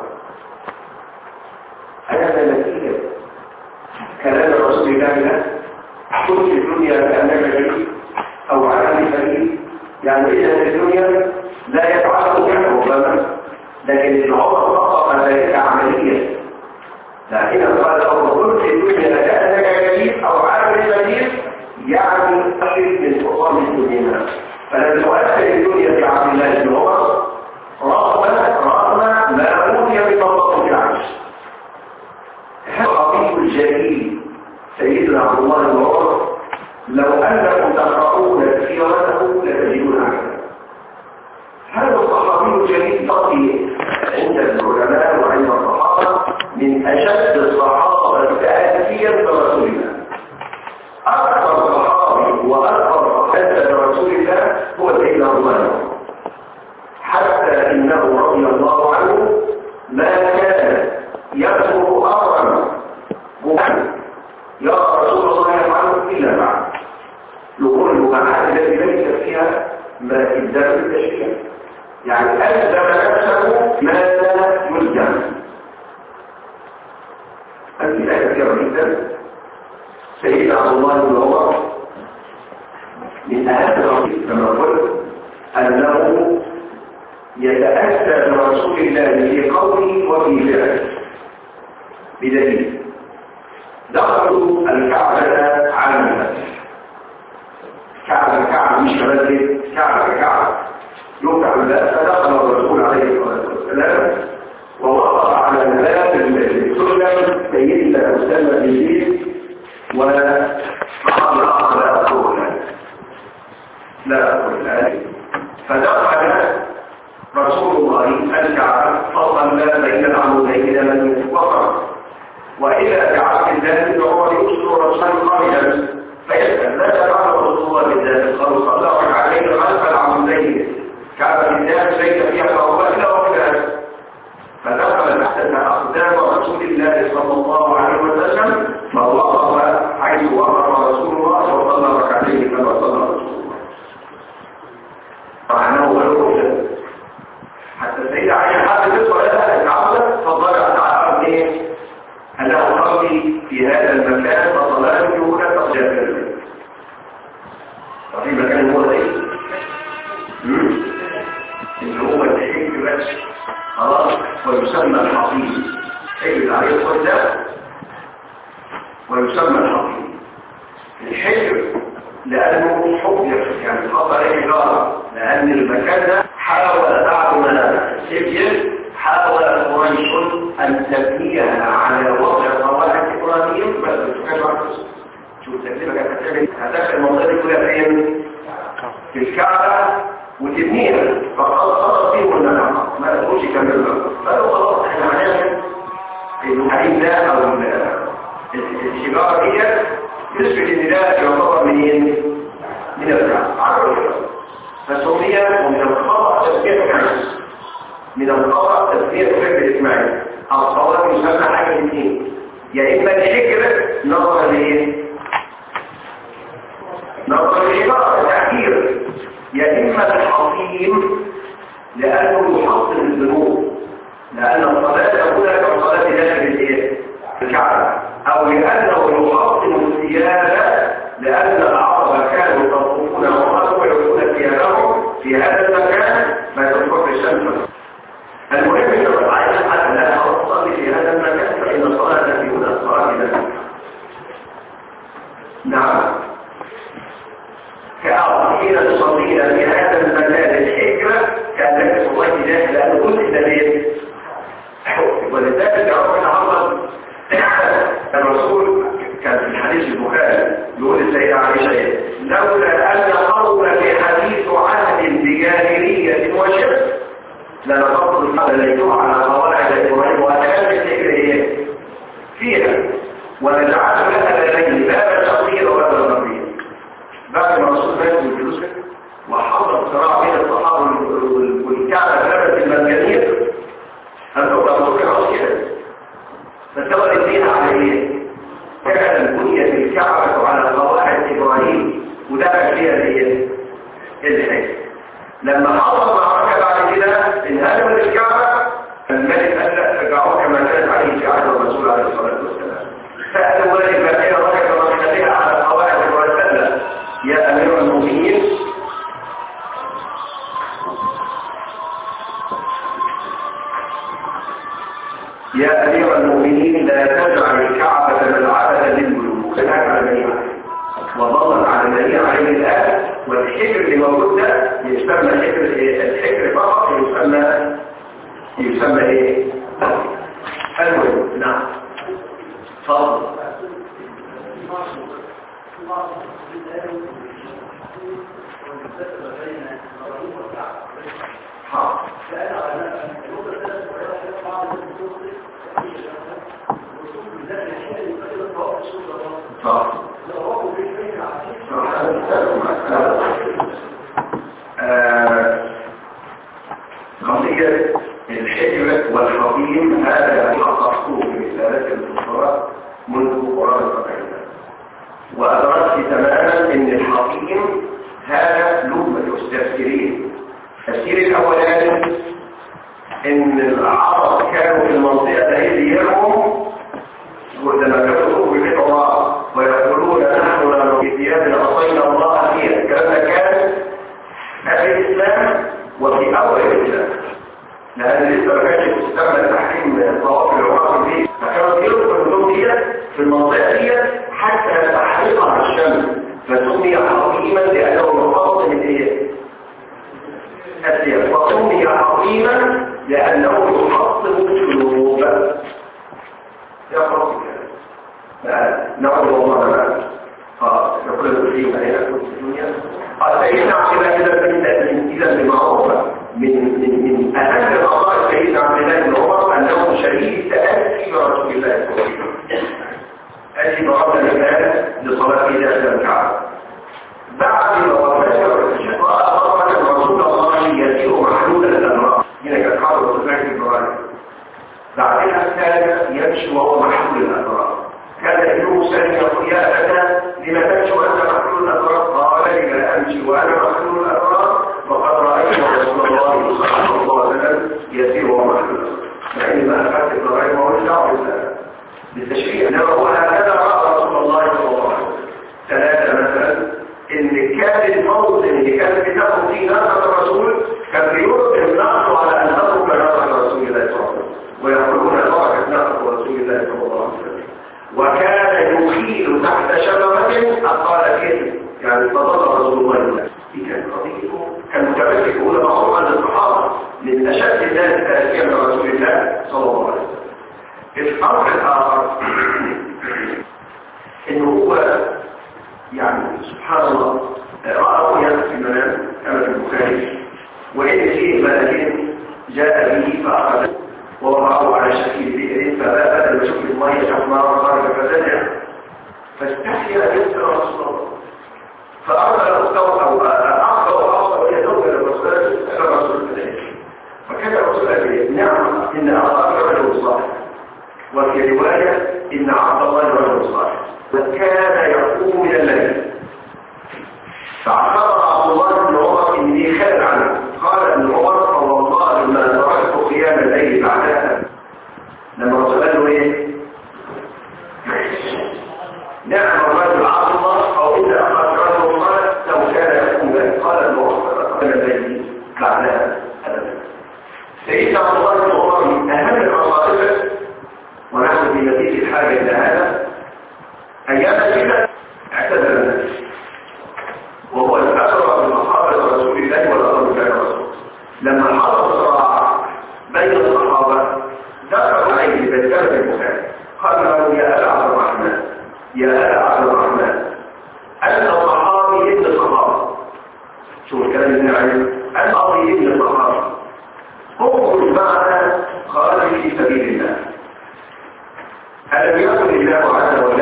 هذا نتيجة كلام رسول الله له كن في الدنيا كأنك شريك أو عالم فريق. يعني إذا في الدنيا لا يفعله نحن ربما لكن العمر فقط ذلك عمليا. لكن قال له كن في الدنيا كأنك شريك أو عالم فريق يعني أشرك من حطام الدنيا. فلم تؤثر الدنيا في عبد الله بن عمر رغم رغم ما أوتي بمنطقة العرش. هذا الخطيب الجليل سيدنا عبد الله بن عمر لو أنكم تقرؤون سيرته لتجدون عجبا. هذا الصحابي الجليل تقي عند العلماء وعند الصحابة من أشد الصحابة تأثيرا برسول الله. أكثر صحابي وأكثر حدث برسول الله هو سيدنا عبد الله بن عمر، حتى إنه رضي الله عنه ما كان يذكر أمرا مبهما يا رسول الله يفعله إلا بعد لقول المباحات التي ليس فيها ما إبداع التشريع. يعني ألزم نفسه ما لا يلزم. هذه آية كثيرة جدا. سيدنا عبد الله بن عمر من أهم الرسول كما قلت أنه يتأسى برسول الله في قوله وفي فعله بدليل دخلوا الكعبة عام الفتح. كعبة كعبة مش مسجد، كعبة كعبة يفتح الباب. فدخل الرسول عليه الصلاة والسلام ووقف على الباب السلم سيدنا أسامة بن زيد وقال أخر أقول لا أقول ذلك. فدخل رسول الله الكعبة فصلى بين العمودين لمن وقف وإذا كعبد الله بن عمر يسر رسول الله فيسأل لا تفعل رسول الله بالذات قالوا صلى الله عليه خلف العمودين كعبة الله ليس فيها فهو إلا وكذا. فدخل تحت أقدام رسول الله صلى الله عليه وسلم فوقف حيث وقف رسول الله وصلى ركعتين كما صلى رسول الله. معناه ولو حتى السيدة عائشة حتى تدخل لها الكعبة فضلت على ايه؟ أنه قصدي في هذا المكان فصلاته هنا ترجع البيت. وفي مكان هو ايه؟ اللي هو الحج بس خلاص ويسمى الحصيد. حج عليه الصلاة ويسمى الحصيد. الحج لأنه حجر يعني خط عليه إدارة لأن المكان ده حاول بعض منابع السبيل حاول قريش أن تبنيها على وضع قواعد إبراهيم بس بتكلم عن شو التكلفة كانت تعمل هدف المنطقة دي كلها فين؟ في الكعبة وتبنيها فقال خلاص فيه ولا ما تقولش كملها فقالوا خلاص احنا هنعمل الحديد ده أو الشجارة دي يثبت ان ده يعتبر منين؟ من الكعبة عربية فسمية ومن الخطأ تسمية الكعبة من الخطأ تسمية فكر الإسماعيل. الصواب يسمى حاجة الاثنين يا إما الحجر نظرا لإيه؟ نظرا لإشارة التأخير يا إما الحصيم لأنه يحصل الذنوب لأن الصلاة هنا كالصلاة داخل الإيه؟ الكعبة أو لأنه يحصل الثياب لأن العرب كانوا يطوفون وقالوا يكون ثيابهم في هذا المكان ما تدخل الشمس. المهم ان الرعايه حتى لا تصلي في هذا المكان فان الصلاه في هنا الصلاه لا. نعم كأعظم حين تصلين في هذا المكان الحجرة كأنك تصلي ذلك لأنه كنت دليل ولذلك ربنا عظم الرسول كان في الحديث البخاري يقول السيدة عائشة لولا أن قوم في حديث عهد بجاهلية وشرك لنقضوا ليتوها على قواعد إبراهيم وأتكلم الحجر إيه؟ ونجعل لها لديه لا شرقية ولا غربية. بعد ما الرسول مات بالفلوس وحصل صراع بين الصحابة والكعبة ثابت المجانية، الرسول كان عاوز كده، فسوى الاثنين على ايه؟ فعلا بنيت الكعبة على قواعد إبراهيم ودفع فيها الايه؟ الحج. لما حصل معركة بعد كده انهدمت الكعبة، الملك قال لا ترجعوها كما كانت عليه في عهد الرسول عليه الصلاة والسلام. سألوا مالك فإن رجع رجعتها على قواعد وسلم يا أمير المؤمنين يا أمير المؤمنين لا تجعل الكعبة ملعبة للملوك، هناك على المنيع وظلت على المنيع عليه الآن، والحجر اللي موجود ده يسمى الحجر الحجر فقط يسمى يسمى ايه؟ المهم. نعم تفضل. قضية الحجر والحطيم هذا حققته في رسالة الدكتوراه منذ قرابة القرن، وأدركت تماما أن الحطيم هذا لغة التفسيرين. التفسير الأولاني أن العرب كانوا في المنطقة التي يرموا ولما كانوا في بيت الله ويقولون نحن لا في ثياب عصينا الله فيها، الكلام ده كان في الإسلام وفي أول الإسلام، لأن لسه ما كانش تستعمل تحريم طواف العمرة دي، فكانوا يلقوا الهدوم دي في المنطقة دي حتى تحرقها الشمس، فسمي حطيما لأنه يحطم الايه؟ الثياب، فسمي حطيما لأنه يحطم القلوب. يا خلاص كده نعود والله معنا اه نقول فيه علينا في الدنيا. سيدنا عبد الله بن إذا بمعروفة من من من أهم الأعضاء سيدنا عبد الله بن عمر أنه شديد تأسي برسول الله صلى الله عليه وسلم، أتي بعض الإمام لصلاة إلى الكعبة. بعد ما وفاته الشقاء أمر رسول الله يسير محلولا الأمراض، هنا كان حاضر صفات إبراهيم. بعدها كان يمشي وهو محلول الأمراض، كان يوم سلم يقول يا أبدا لما تمشي وأنت محلول الأمراض؟ قال لما أمشي وأنا محلول الأمراض وقد رأيت رسول الله صلى الله عليه وسلم يسير وهو محلول. يعني ما أخذت إبراهيم وهو الشعب بالتشريع، إنما هو هكذا رأى رسول الله صلى الله عليه وسلم. ثلاثة مثلا إن كان الموطن اللي كان بتاخد فيه ناقة الرسول كان بيرد النقص على أن تترك ناقة رسول الله صلى الله عليه وسلم، ويقولون بركة ناقة رسول الله صلى الله عليه وسلم. وكان يخيل تحت شجرة أقال كده، يعني فضل رسول الله. دي كانت قضيته، كان متمسك أولى معروفة للصحابة من أشد الناس تأثيرا برسول الله صلى الله عليه وسلم. الأمر الآخر إنه هو يعني سبحان الله رأى رؤيا في المنام كما في البخاري، وإن فيه ملاكين جاء به فأخذه ووضعه على شكل بئر فبدأ يشوف المية حمار خارج فزجع فاستحيا أن يسأل رسول الله، فأرسل أخته أو أخته وأخته وهي زوجة للرسول إلى الرسول الكذلك، فكان الرسول قال نعم إن أخاك رجل صالح، وفي رواية إن عبد الله رجل صالح، وكان يقوم من الليل. فاعتبر عبد الله بن عمر إني خال عنه، قال ابن عمر فوالله ما تركت قيام الليل بعدها. لما الرسول قال له ايه؟ نعم الرجل عبد الله او إذا أخذ رجل صالح لو كان يقوم به، قال ابن عمر قيام الليل بعدها أبدا. سيدنا عبد الله بن عمر من أهم المصائب، ونحن في نتيجة الحاجة إلى هذا أيام كده اعتذر الناس، وهو الأسرى من أصحاب رسول الله والأمر من الرسول. لما حصل صراع بين الصحابة دخلوا عليه بذكر البخاري قال له يا أبا عبد الرحمن يا أبا عبد الرحمن أنت صحابي ابن صحابي، شو الكلام اللي عليه؟ أنت صحابي ابن صحابي، اخرج معنا قال في سبيل الله. ألم يقل الله عز وجل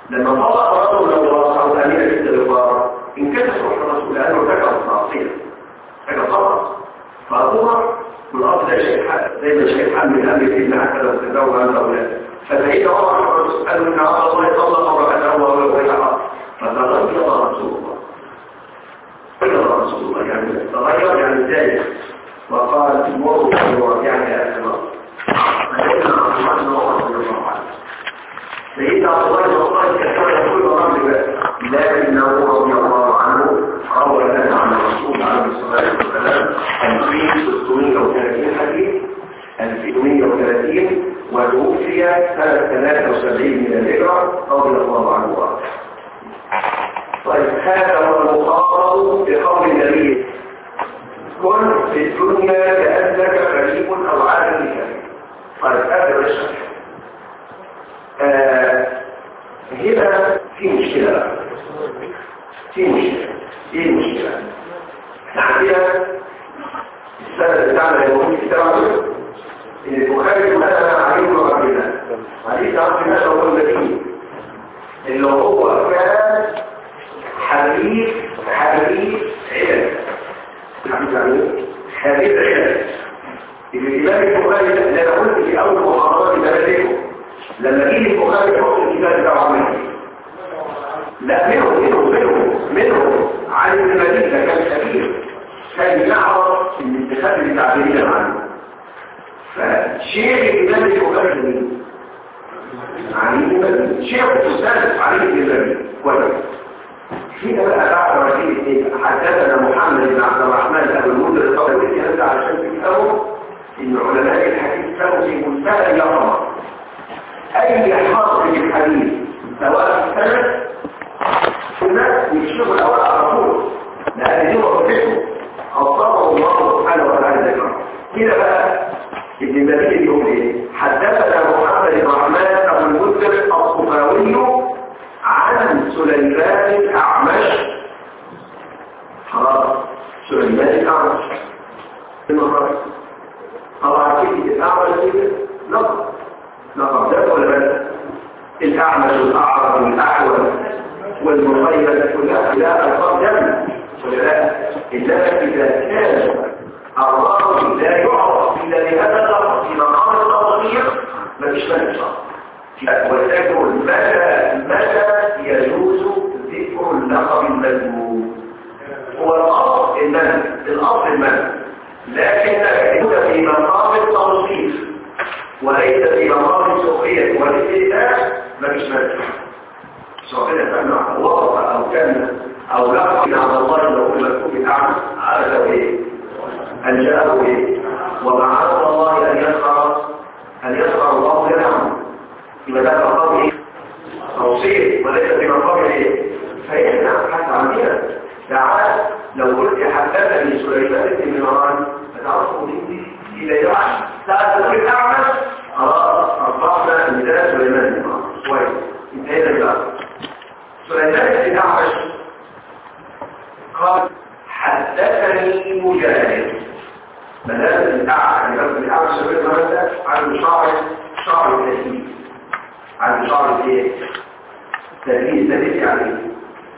لما طلع رجل لو وصعوا أمير الاستغفار انكسر روح الرسول لأنه ارتكب معصية حاجة خطأ فأبوها من الأرض زي شيء حق زي ما شيء حق من أمر الإبن حتى لو تزوج عن أولاد فسيدنا عمر الرسول قالوا إن عبد الله يطلق امرأته وهو وجهها فتغير رسول الله تغير رسول الله يعني تغير يعني ازاي وقال مروا يعني يا أخي سيدنا عبد الله بن عمر كان يقول الرجل لكنه رضي الله عنه روى لنا عن الرسول عليه الصلاه والسلام ألفين وستمائة وثلاثين حديث ألفين ومائة وثلاثين وتوفي سنه ثلاثة وسبعين من الهجره رضي الله عنه وارضاه. طيب هذا هو المخاطب بقول النبي كن في الدنيا كانك غريب او عالم كريم. طيب هذا الشرح آه هنا في مشكلة في مشكلة ايه المشكلة؟ احنا عندنا السنة بتاعنا يقول في كتابه ان البخاري مثلا عليه وعبدنا عليه عبدنا هو المدين اللي هو كان حديث حديث علم حديث علم حديث علم الإمام البخاري اللي انا قلت في اول محاضرات بلدكم لما يجي البخاري يحط الكتاب بتاعه عمل لا منهم منهم منهم منهم علي بن مدينة كان كبير كان يعرف ان الاتخاذ التعبيرين عنه فشيخ الإمام البخاري مين؟ علي بن مدينة شيخ الأستاذ علي بن مدينة كويس هنا بقى بعد رجيل ايه حدثنا محمد بن عبد الرحمن ابو المنذر الطويل هذا عشان تفهموا ان علماء الحديث كانوا في منتهى اليقظه اي حاصل في الحديث سواء في السند الناس يكشفوا الاول على طول لان دي وظيفته خصصه الله سبحانه وتعالى ذكره كده بقى ابن المديني يقول ايه حدثنا محمد بن الرحمن ابو المنذر الصفاوي عن سليمان الاعمش خلاص سليمان الاعمش طبعا كلمه الاعمش كده لقب لقب ده ولا بس الاعمش والاعرج والاحول والمصيبه كلها لا الفاظ جمع ولا لا الا اذا كان الراوي لا يعرف الا بهذا اللفظ في مقام التوضيح مفيش مانع وذكر متى متى يجوز ذكر اللقب المذموم هو الاصل المنع الاصل المنع لكن يكون في مقام التوصيف وليس في مقام السخريه والاستهزاء مفيش مانع سواء كان وصف او كان او لقب عبد الله بن مكتوب الاعمى على ايه ان جاءه ايه ومعاذ الله ان يسخر ان يسخر الله لنا يبقى ده مقام ايه توصيف وليس في مقام ايه فإحنا حتى عندنا تعال لو قلت حدثني سليمان بن مهران فتعرفوا دي الى يوم ساعه تقول الاعمش خلاص اصبحنا ان ده سليمان بن مهران كويس انتهينا بقى سليمان بن الاعمش قال حدثني مجاهد مدام الاعمش يعني الاعمش بن مهران عنده شعر شعر تسليم عنده شعر ايه تسليم تسليم يعني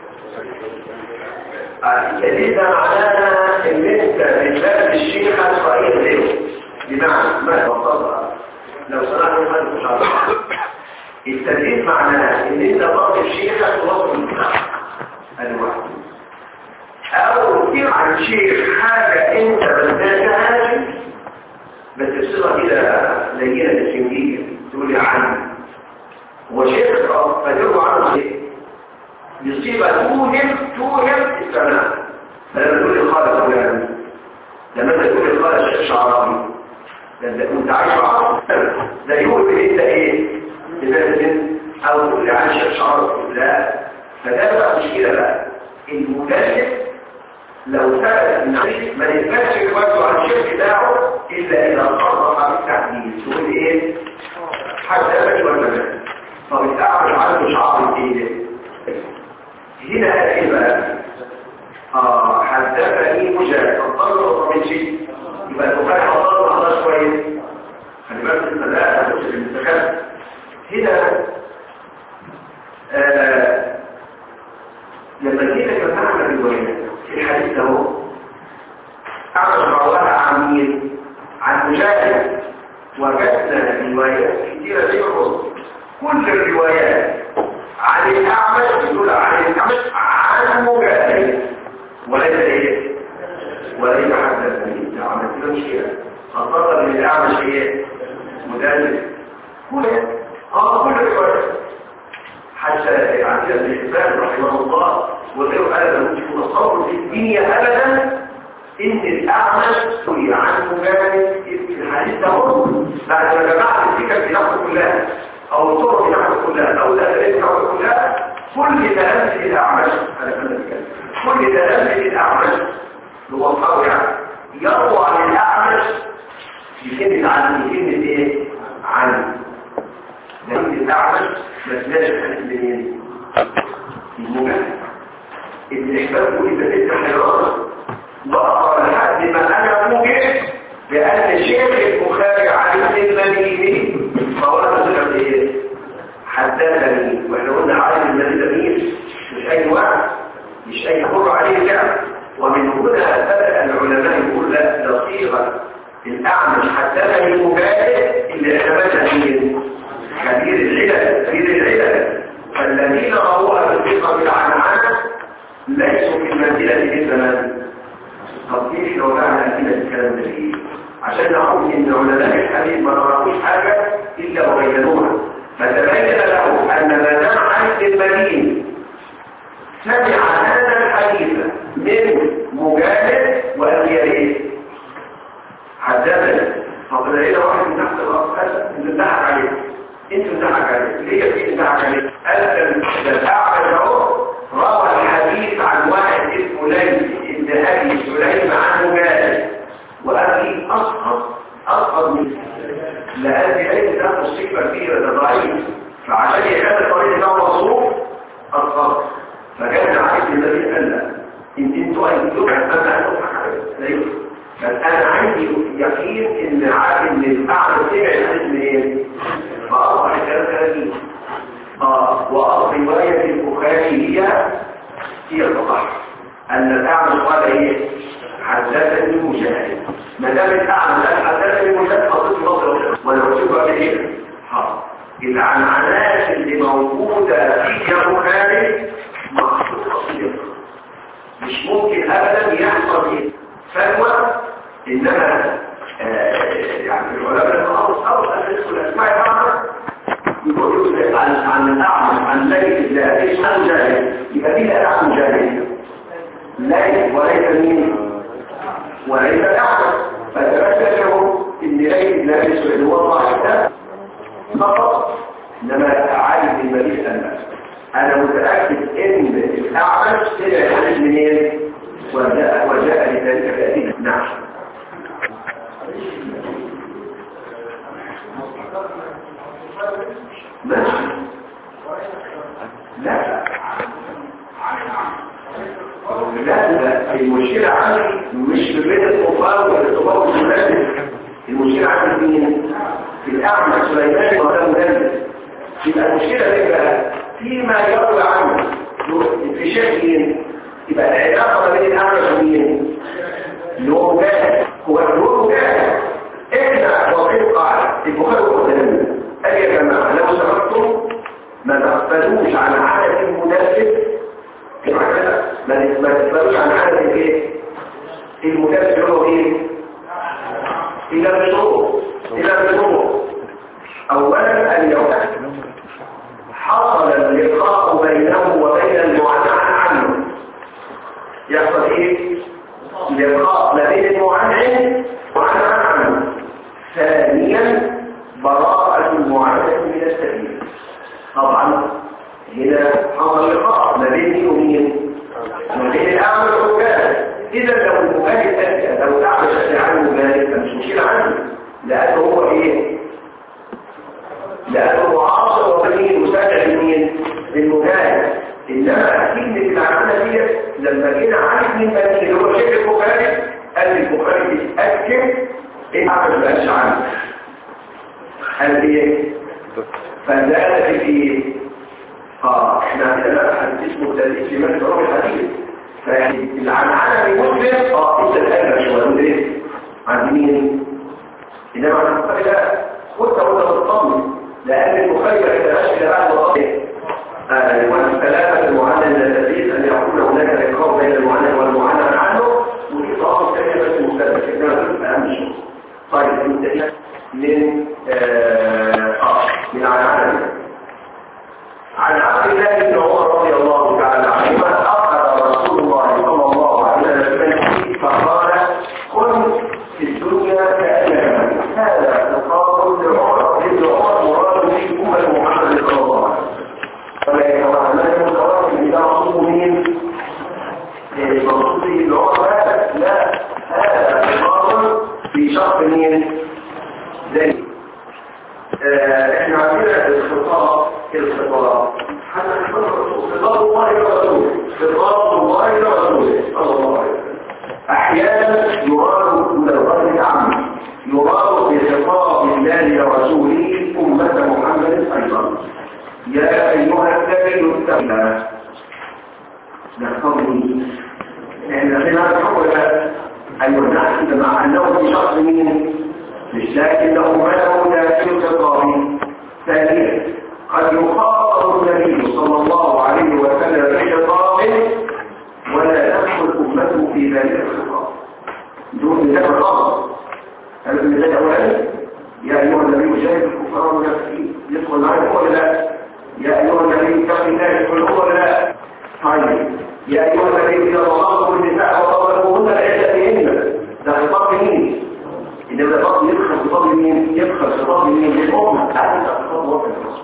الجديد ده معناها ان انت بتلاقي الشيخ صحيح له بمعنى ما تفضل لو سمعت ما مش عارف التجديد معناه ان انت تقضي الشيخ توصل الواحد او تطير عن شيخ حاجه انت بداتها بس بصيغه كده لينه السنجيه تقول يا عم وشيخ فدروا عنه شيء بصيغه توهم توهم السماع فلما تقول الخالق فلان لما تقول الخالق الشيخ شعراوي لما كنت عايش عرب ده يقول انت ايه لازم او تقول عن الشيخ شعراوي لا فده بقى مشكله بقى المدرس لو ثبت ان ما ينفعش يوجه عن الشيخ بتاعه الا اذا صرح بالتحديد تقول ايه حدثني ولا لا طب الاعمل عنده شعر ايه هنا ايه بقى اه حدثني مجاهد الطلب من شيء يبقى البخاري حضر خلاص كويس خلي بالك انت لا تخش في الانتخاب هنا آه الروايات في الحديث ده هو أعرف رواه عن مين؟ عن مجاهد. وجدنا روايات كثيرة في الرسل كل الروايات عن الأعمش يقول عن الأعمش عن مجاهد وليس إيه؟ وليس حدثني عملت له مشكلة خاصة من الأعمش إيه؟ مدرس كل اه كل الروايات حتى عندنا ابن حبان رحمه الله وغيره قال له مش متصور في الدنيا أبدا إن الأعمش سئل عن مجاهد في الحديث ده بعد ما جمعت الفكر في نحو كلها أو الطرق في نحو كلها أو الأدلة في نحو كلها كل تلامذة الأعمش كل تلامذة الأعمش هو الحاوي يعني يروى عن الأعمش في كلمة عن كلمة إيه؟ عن لأن الأعمش ما تلاش الحديث منين؟ المجاهد ابن حبان يقول إذا تلك حيرانة وأقرأ لحد ما أنا موجه بأن شيخ البخاري عن المديني فهو تذكر إيه؟ حدثني وإحنا قلنا عالم المديني مش أي واحد مش أي حر عليه كعب ومن هنا بدأ العلماء يقول لا لصيغة الأعمش حدثني مجاهد اللي اعتمدها فيه كبير العلل كبير العلل فالذين رووها بالثقة بالعنعنة ليسوا في المنزلة بالزمان طب ليه لو معنى كده الكلام ده ايه عشان نعرف ان علماء الحديث ما نعرفوش حاجه الا وبينوها فتبين له ان ما دام عن المدين سمع هذا الحديث من مجاهد وقال لي ايه حدثني فقد لقينا واحد من تحت الارض انت بتضحك عليه انت بتضحك عليه ليه في بتضحك عليه قال ده الاعمى اهو روى الحديث عن واحد اسمه ليث ابن ابي سليم عن مجاهد وابي اسقط اسقط من لان ليث ده مصيبه كبيره ده ضعيف فعشان يخلي الطريق ده مصروف اسقط فكان عايز النبي قال لا ان انتوا انتوا انا هضحك عليك بس انا عندي يقين ان عارف ان الاعلى سمع الحديث منين فاصبح الكلام ثلاثين اه واصل روايه البخاري هي هي الصحيح ان الاعلى قال ايه حدثني مجاهد ما دام الاعلى قال حدثني مجاهد خطيت مصر وانا بشوف قبل ايه اه العنعنات اللي موجوده في البخاري مخصوصه صدق مش ممكن ابدا يحصل ايه فجوه انما آه يعني العلماء لما خلص خلص الاسم الاسماء طبعا يقول يسال عن عن الاعمى عن ليث لا عن جاهل يبقى دي الادعاء مجاهد ليث وليس مين وليس الاعمى فتبين له ان ليث لا يسال هو صاحب فقط انما عالم المدينه الناس انا متاكد ان الاعمى سمع الحديث منين وجاء وجاء لذلك الأدلة نعم ماشي لا لا لا المشكلة عندي مش في بين الكفار والكفار والمدرس المشكلة عندي مين في الأعمى سليمان وده مدرس يبقى المشكلة ايه بقى فيما يروي عنه في شيء يبقى العلاقة ما بين الأعمى ومين اللي هو مجاهد هو هو مجاهد احنا واقعين قاعدة البخاري والمسلم قال يا جماعة لو سمحتم ما تقبلوش عن عادة المدرس ما تقبلوش عن عادة الايه المدرس هو ايه إلى بشروط إلى بشروط أولا أن يوم حصل اللقاء بينه وبين المعنى عنه يحصل ايه لقاء ما بين المعنى وعنى عنه ثانيا براءة المعنى من السبيل طبعا هنا حصل لقاء ما بين مين ومين ما بين الأعمى والمجاهد إذا لو المجاهد أتى لو الأعمى شكل عنه المجاهد فمش مشكلة عنه لأنه هو ايه لأنه معاصر وبنين مساعد لمين للمجاهد إنما كلمة العملة دي لما جينا عارف مين بني اللي هو شيخ البخاري قال البخاري بيتأكد إيه عمل بقاش عنه قال إيه فزاد في إيه آه إحنا عندنا بقى حديث اسمه تدريس لمن روى الحديث فالعنعنة المسلم اه انت الأجل شو هقول ايه عند مين انما عند المخير لا كنت وانت بتطمن لان المخير اذا ماشي لبعض وقته والثلاثة المعلم الذي أن يكون هناك لقاء بين المعلم والمعلم عنه ودي طبعا كلمة مختلفة كلمة أهم شيء. طيب نبتدي من آه من العنعنة. عن عبد الله بن عمر رضي الله تعالى عنهما أخذ رسول الله صلى الله عليه وسلم فقال كن في الدنيا كأنك ملك. هذا القول لعمر لابن عمر مراد به أمة محمد صلى الله عليه وسلم. فمعناه المتواصل إذا عصوه مين؟ المقصود به العمر لا هذا القول في شخص مين؟ زي احنا عندنا الخطاب الخطاب حتى خطاب الله ورسوله خطاب الله ورسوله صلى الله عليه وسلم احيانا يراد من الغرب العام يراد بخطاب الله ورسوله امه محمد ايضا يا ايها النبي اتق الله نحفظني احنا هنا نحول ايها الناس مع انه في شخص مين مش لكنه ما له داخل خطابه. ثانيا قد يخاطب النبي صلى الله عليه وسلم بخطابه ولا تدخل امته في ذلك الخطاب دون ذلك الخطاب. هذا المثال الاولاني يا ايها النبي جاهد الكفار والمنافقين يدخل معهم ولا لا؟ يا ايها النبي اتق الله يدخل ولا لا؟ طيب يا ايها النبي اذا طلقتم النساء وطلقوهن لعدتهن ده خطاب مين؟ إنما الخطاب يدخل خطاب مين؟ يدخل خطاب مين؟ للأمة تعالى خطاب وقت الرسول.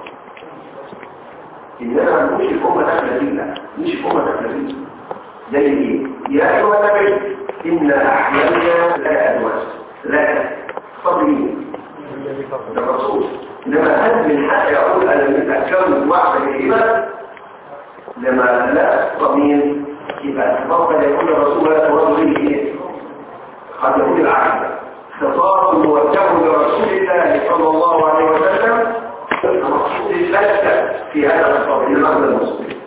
إنما مش الأمة داخلة فيه لا مش الأمة داخلة فيه. زي إيه؟ يا أيها النبي إن أحيانا لا أدوات لا خطاب مين؟ الرسول. إنما هل من حق يقول أنا متأكد واحدة الإيمان؟ لما لا خطاب مين؟ يبقى الخطاب قد يكون الرسول لا تورد به إيه؟ قد يكون العكس. خطاب موجه لرسول الله صلى الله عليه وسلم المقصود الثالثة في هذا الخطاب للمعنى المسلم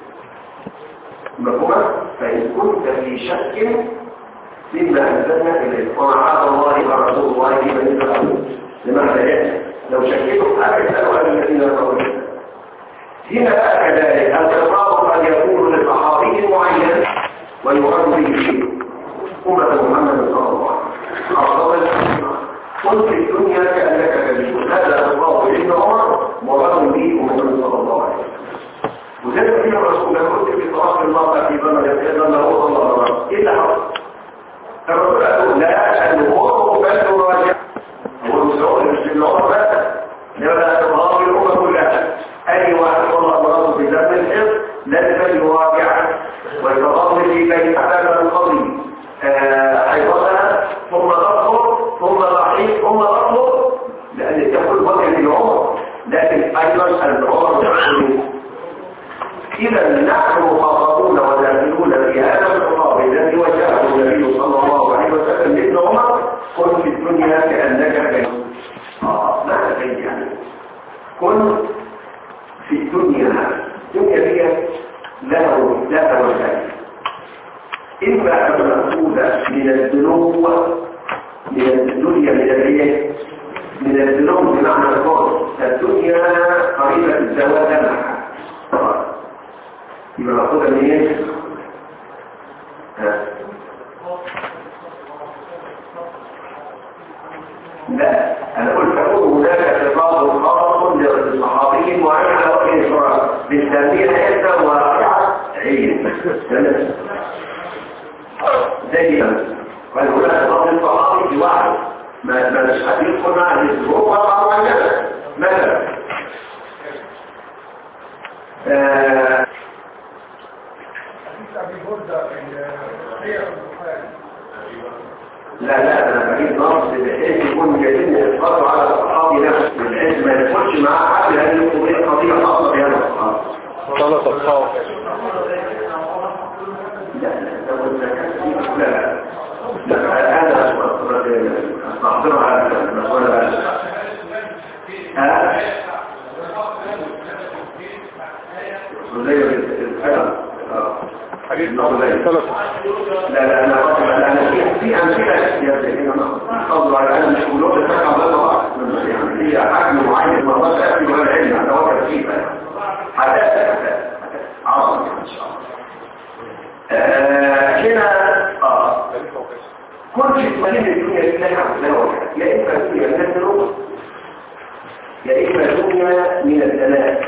مفهومة؟ فإن كنت في شك مما أنزلنا إليه ومعاذ الله ورسول الله من يتقون لماذا يأتي لو شكيتم أكثر عن الذين يتقون هنا بقى كذلك الخطاب قد يكون لصحابي معين ويراد به أمة محمد صلى الله عليه وسلم قل في الدنيا كأنك كبير هذا الله ابن عمر مراد به محمد صلى الله عليه وسلم وذلك في الرسول قلت في صلاة الله في بما يتأذى له صلى الله عليه وسلم إيه اللي حصل؟ الرسول قال لا الأمور بل تراجع هو المسعود مش ابن عمر بس لولا تظاهر الأمة كلها أي واحد والله مراد في ذات الحفظ لازم يراجع ويتظاهر في بيت هذا القضية حيضتها ثم تطهر ثم تحيط ثم تطهر لأن تقول وجه العمر لكن أيضا العمر يقول إذا نحن مخاطبون وداخلون في هذا الخطاب الذي وجهه النبي صلى الله عليه وسلم لابن عمر كن في الدنيا كأنك كيف اه ماذا كيف يعني كن في الدنيا الدنيا هي له لا وجهه إما أن نقول من الذنوب من الدنيا من الرياء من الذنوب بمعنى القول الدنيا قريبة الزواج معها يبقى نقول من ايه؟ لا أنا قلت أقول هناك خطاب خاص للصحابي معين على وجه الشرع بالتنبيه حتى واقعة عين زي ما قال هناك بعض الصحابي بواحد ما ما مش هيدخل معه الظروف وقع معينه مثلا لا لا انا بجيب نص بحيث يكون جايين يتفرجوا على الصحابي نفسه بحيث ما يدخلش معاه حد لان القضيه قضيه خاصه بهذا الصحابي ثلاث اصحاب لا لا لا هذا استحضرها على المسؤولة ها صديق الأدب حديث ثلاثة. لا لا لا أنا في في أمثلة يا أفضل على أن الشغلات تقع بها يعني هي حجم معين ما بقى يأتي ولا العلم هذا هو ترتيب حتى عظم إن شاء الله. هنا آه كل شيء مهم الدنيا لله عز يا إما الدنيا من الذنوب يا إما الدنيا من الثلاث.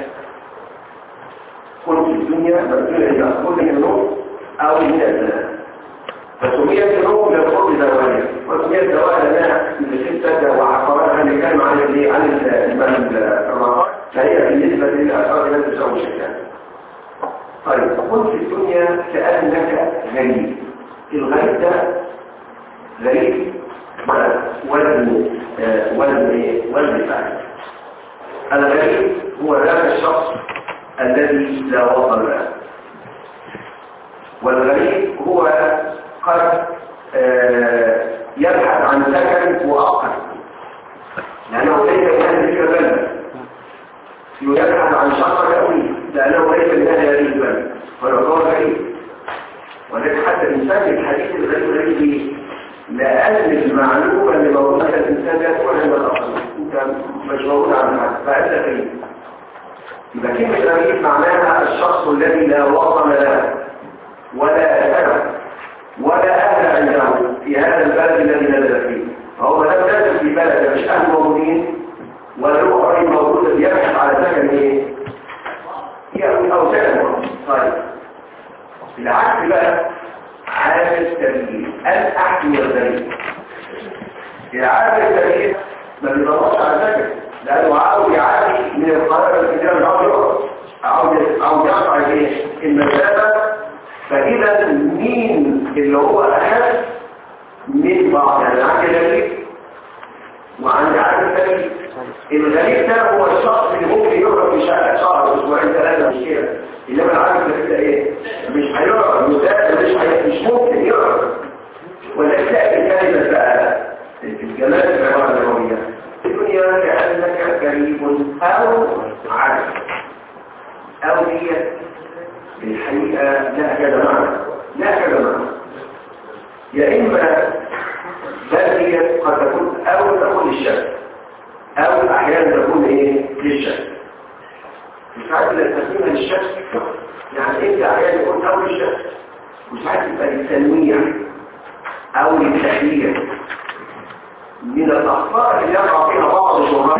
كل الدنيا مبنية إلى كل الذنوب أو من الثلاث. فسميت الذنوب للقرب زوالية وسميت زوال لنا من ستة وعقارات اللي كان عن اللي عن الرمضان فهي بالنسبة للأسرار التي تسوي الشيطان. طيب كل في الدنيا كأنك غريب. الغريب ده غريب وزن وزن وزن فعل. الغريب هو ذاك الشخص الذي لا وطن له، والغريب هو قد يبحث عن سكن مؤقت لأنه ليس من أهل البلد، يبحث عن شخص يومي لأنه ليس من أهل هذه البلد فيعتبر غريب. ولكن حتى الإنسان الحديث الغريب غريب لأن المعلومة اللي موجودة الإنسان لا تكون عند الأصل، أنت مش موجود عند حد فأنت غريب. يبقى كلمة غريب معناها الشخص الذي لا وطن له ولا سبب ولا أهل عنده في هذا البلد الذي نزل فيه. فهو لم ينزل في بلد مش أهل موجودين ولا هو قريب موجود يبحث على سكن إيه؟ يعني أو سكن. طيب بالعكس بقى عالم التغيير أن أحمي الغريب. العالم التغيير ما بيضغطش على سكن لأنه عاوز يعادي من القرار الكتاب الأبيض عاوز يقطع ايه المسافة. فإذا مين اللي هو أخف من بعض يعني عندي غريب وعندي عالم تغيير. الغريب ده هو الشخص اللي ممكن يقرأ في شهر شهر أسبوعين ثلاثة مش كده، إنما العالم التغيير ده إيه مش هيقرأ مسافة مش هي... مش ممكن يقرأ. ولا تلاقي كلمة بقى الجمال العبارة النبوية الدنيا كأنك قريب أو عالم أو هي الحقيقة لا كذا معنى لا كذا معنى. يا إما بلية قد تكون أو تكون للشك أو أحيانا تكون إيه للشك. مش عارف إذا تكون للشك يعني إنت أحيانا تكون أو للشك مش عارف يبقى للتنويع أو للتحليل. من الأخطاء اللي يقع فيها بعض شراح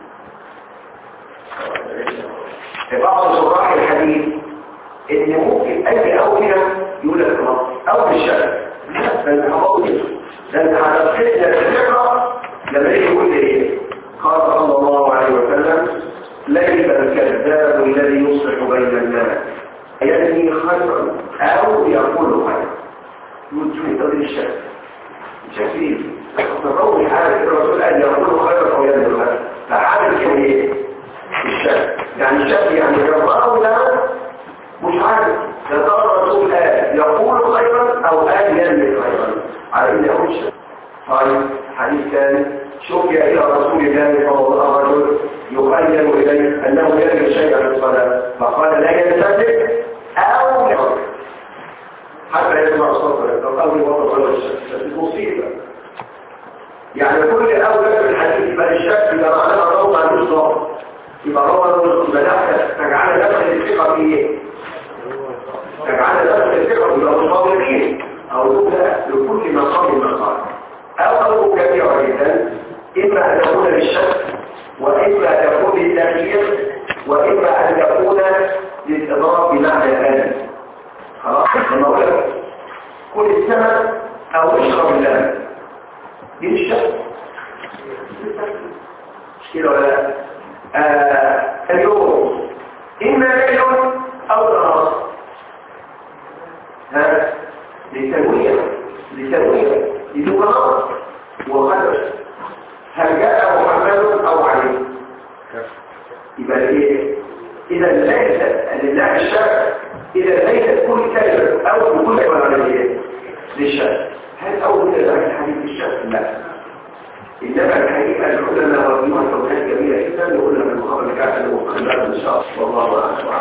بعض شراح الحديث إن ممكن أي أولى يقول لك أو بالشك فأنت حضرت لأنت هتفكتنا الفكرة لما يجي يقول إيه قال صلى الله عليه وسلم ليس الكذاب الذي يصلح بين الناس يدني خيرا أو يقول خيرا يقول شو يقول الشك شكيل تطور حالة الرسول أن يقول خيرا أو يدني خيرا فحالة كم إيه الشك يعني الشك يعني يرضاه لا مش عارف يا الرسول آه يقول خيرا أو آه يدني خيرا على إن يقول شك. طيب حديث ثاني شكي إلى رسول الله صلى الله عليه وسلم يخيل إليه أنه يجب شيئا في الصلاة فقال لا ينسبك أو يقول حتى يسمع صوته فقال وضع ولا الشك مصيبة. يعني كل أولى في الحديث بل الشك إذا معناها روض عن الصوت يبقى روض ملاحظة تجعل نفس الثقة في إيه؟ تجعل نفس الثقة في المصابرين أو لكل مقام مقام أو أو كثيرا جدا إما أن تكون للشك وإما أن تكون للتغيير وإما أن تكون للإضراب بمعنى الألم. خلاص الموضوع كل السمك أو اشرب اللبن دي الشك مش كده ولا لا؟ آه اليوم إما ليل أو نهار ها للتنوية للتنوية للغرض وقدر هل جاء محمد أو عليه يبقى ايه إذا ليس لله الشك إذا ليست كل كلمة أو كل كلمة للشك. هل أول من الحديث الشك؟ لا. إنما الحقيقة العلماء والجمهور توجيهات جميلة جدا يقولنا من المخابرات المخابرات إن شاء الله والله أعلم.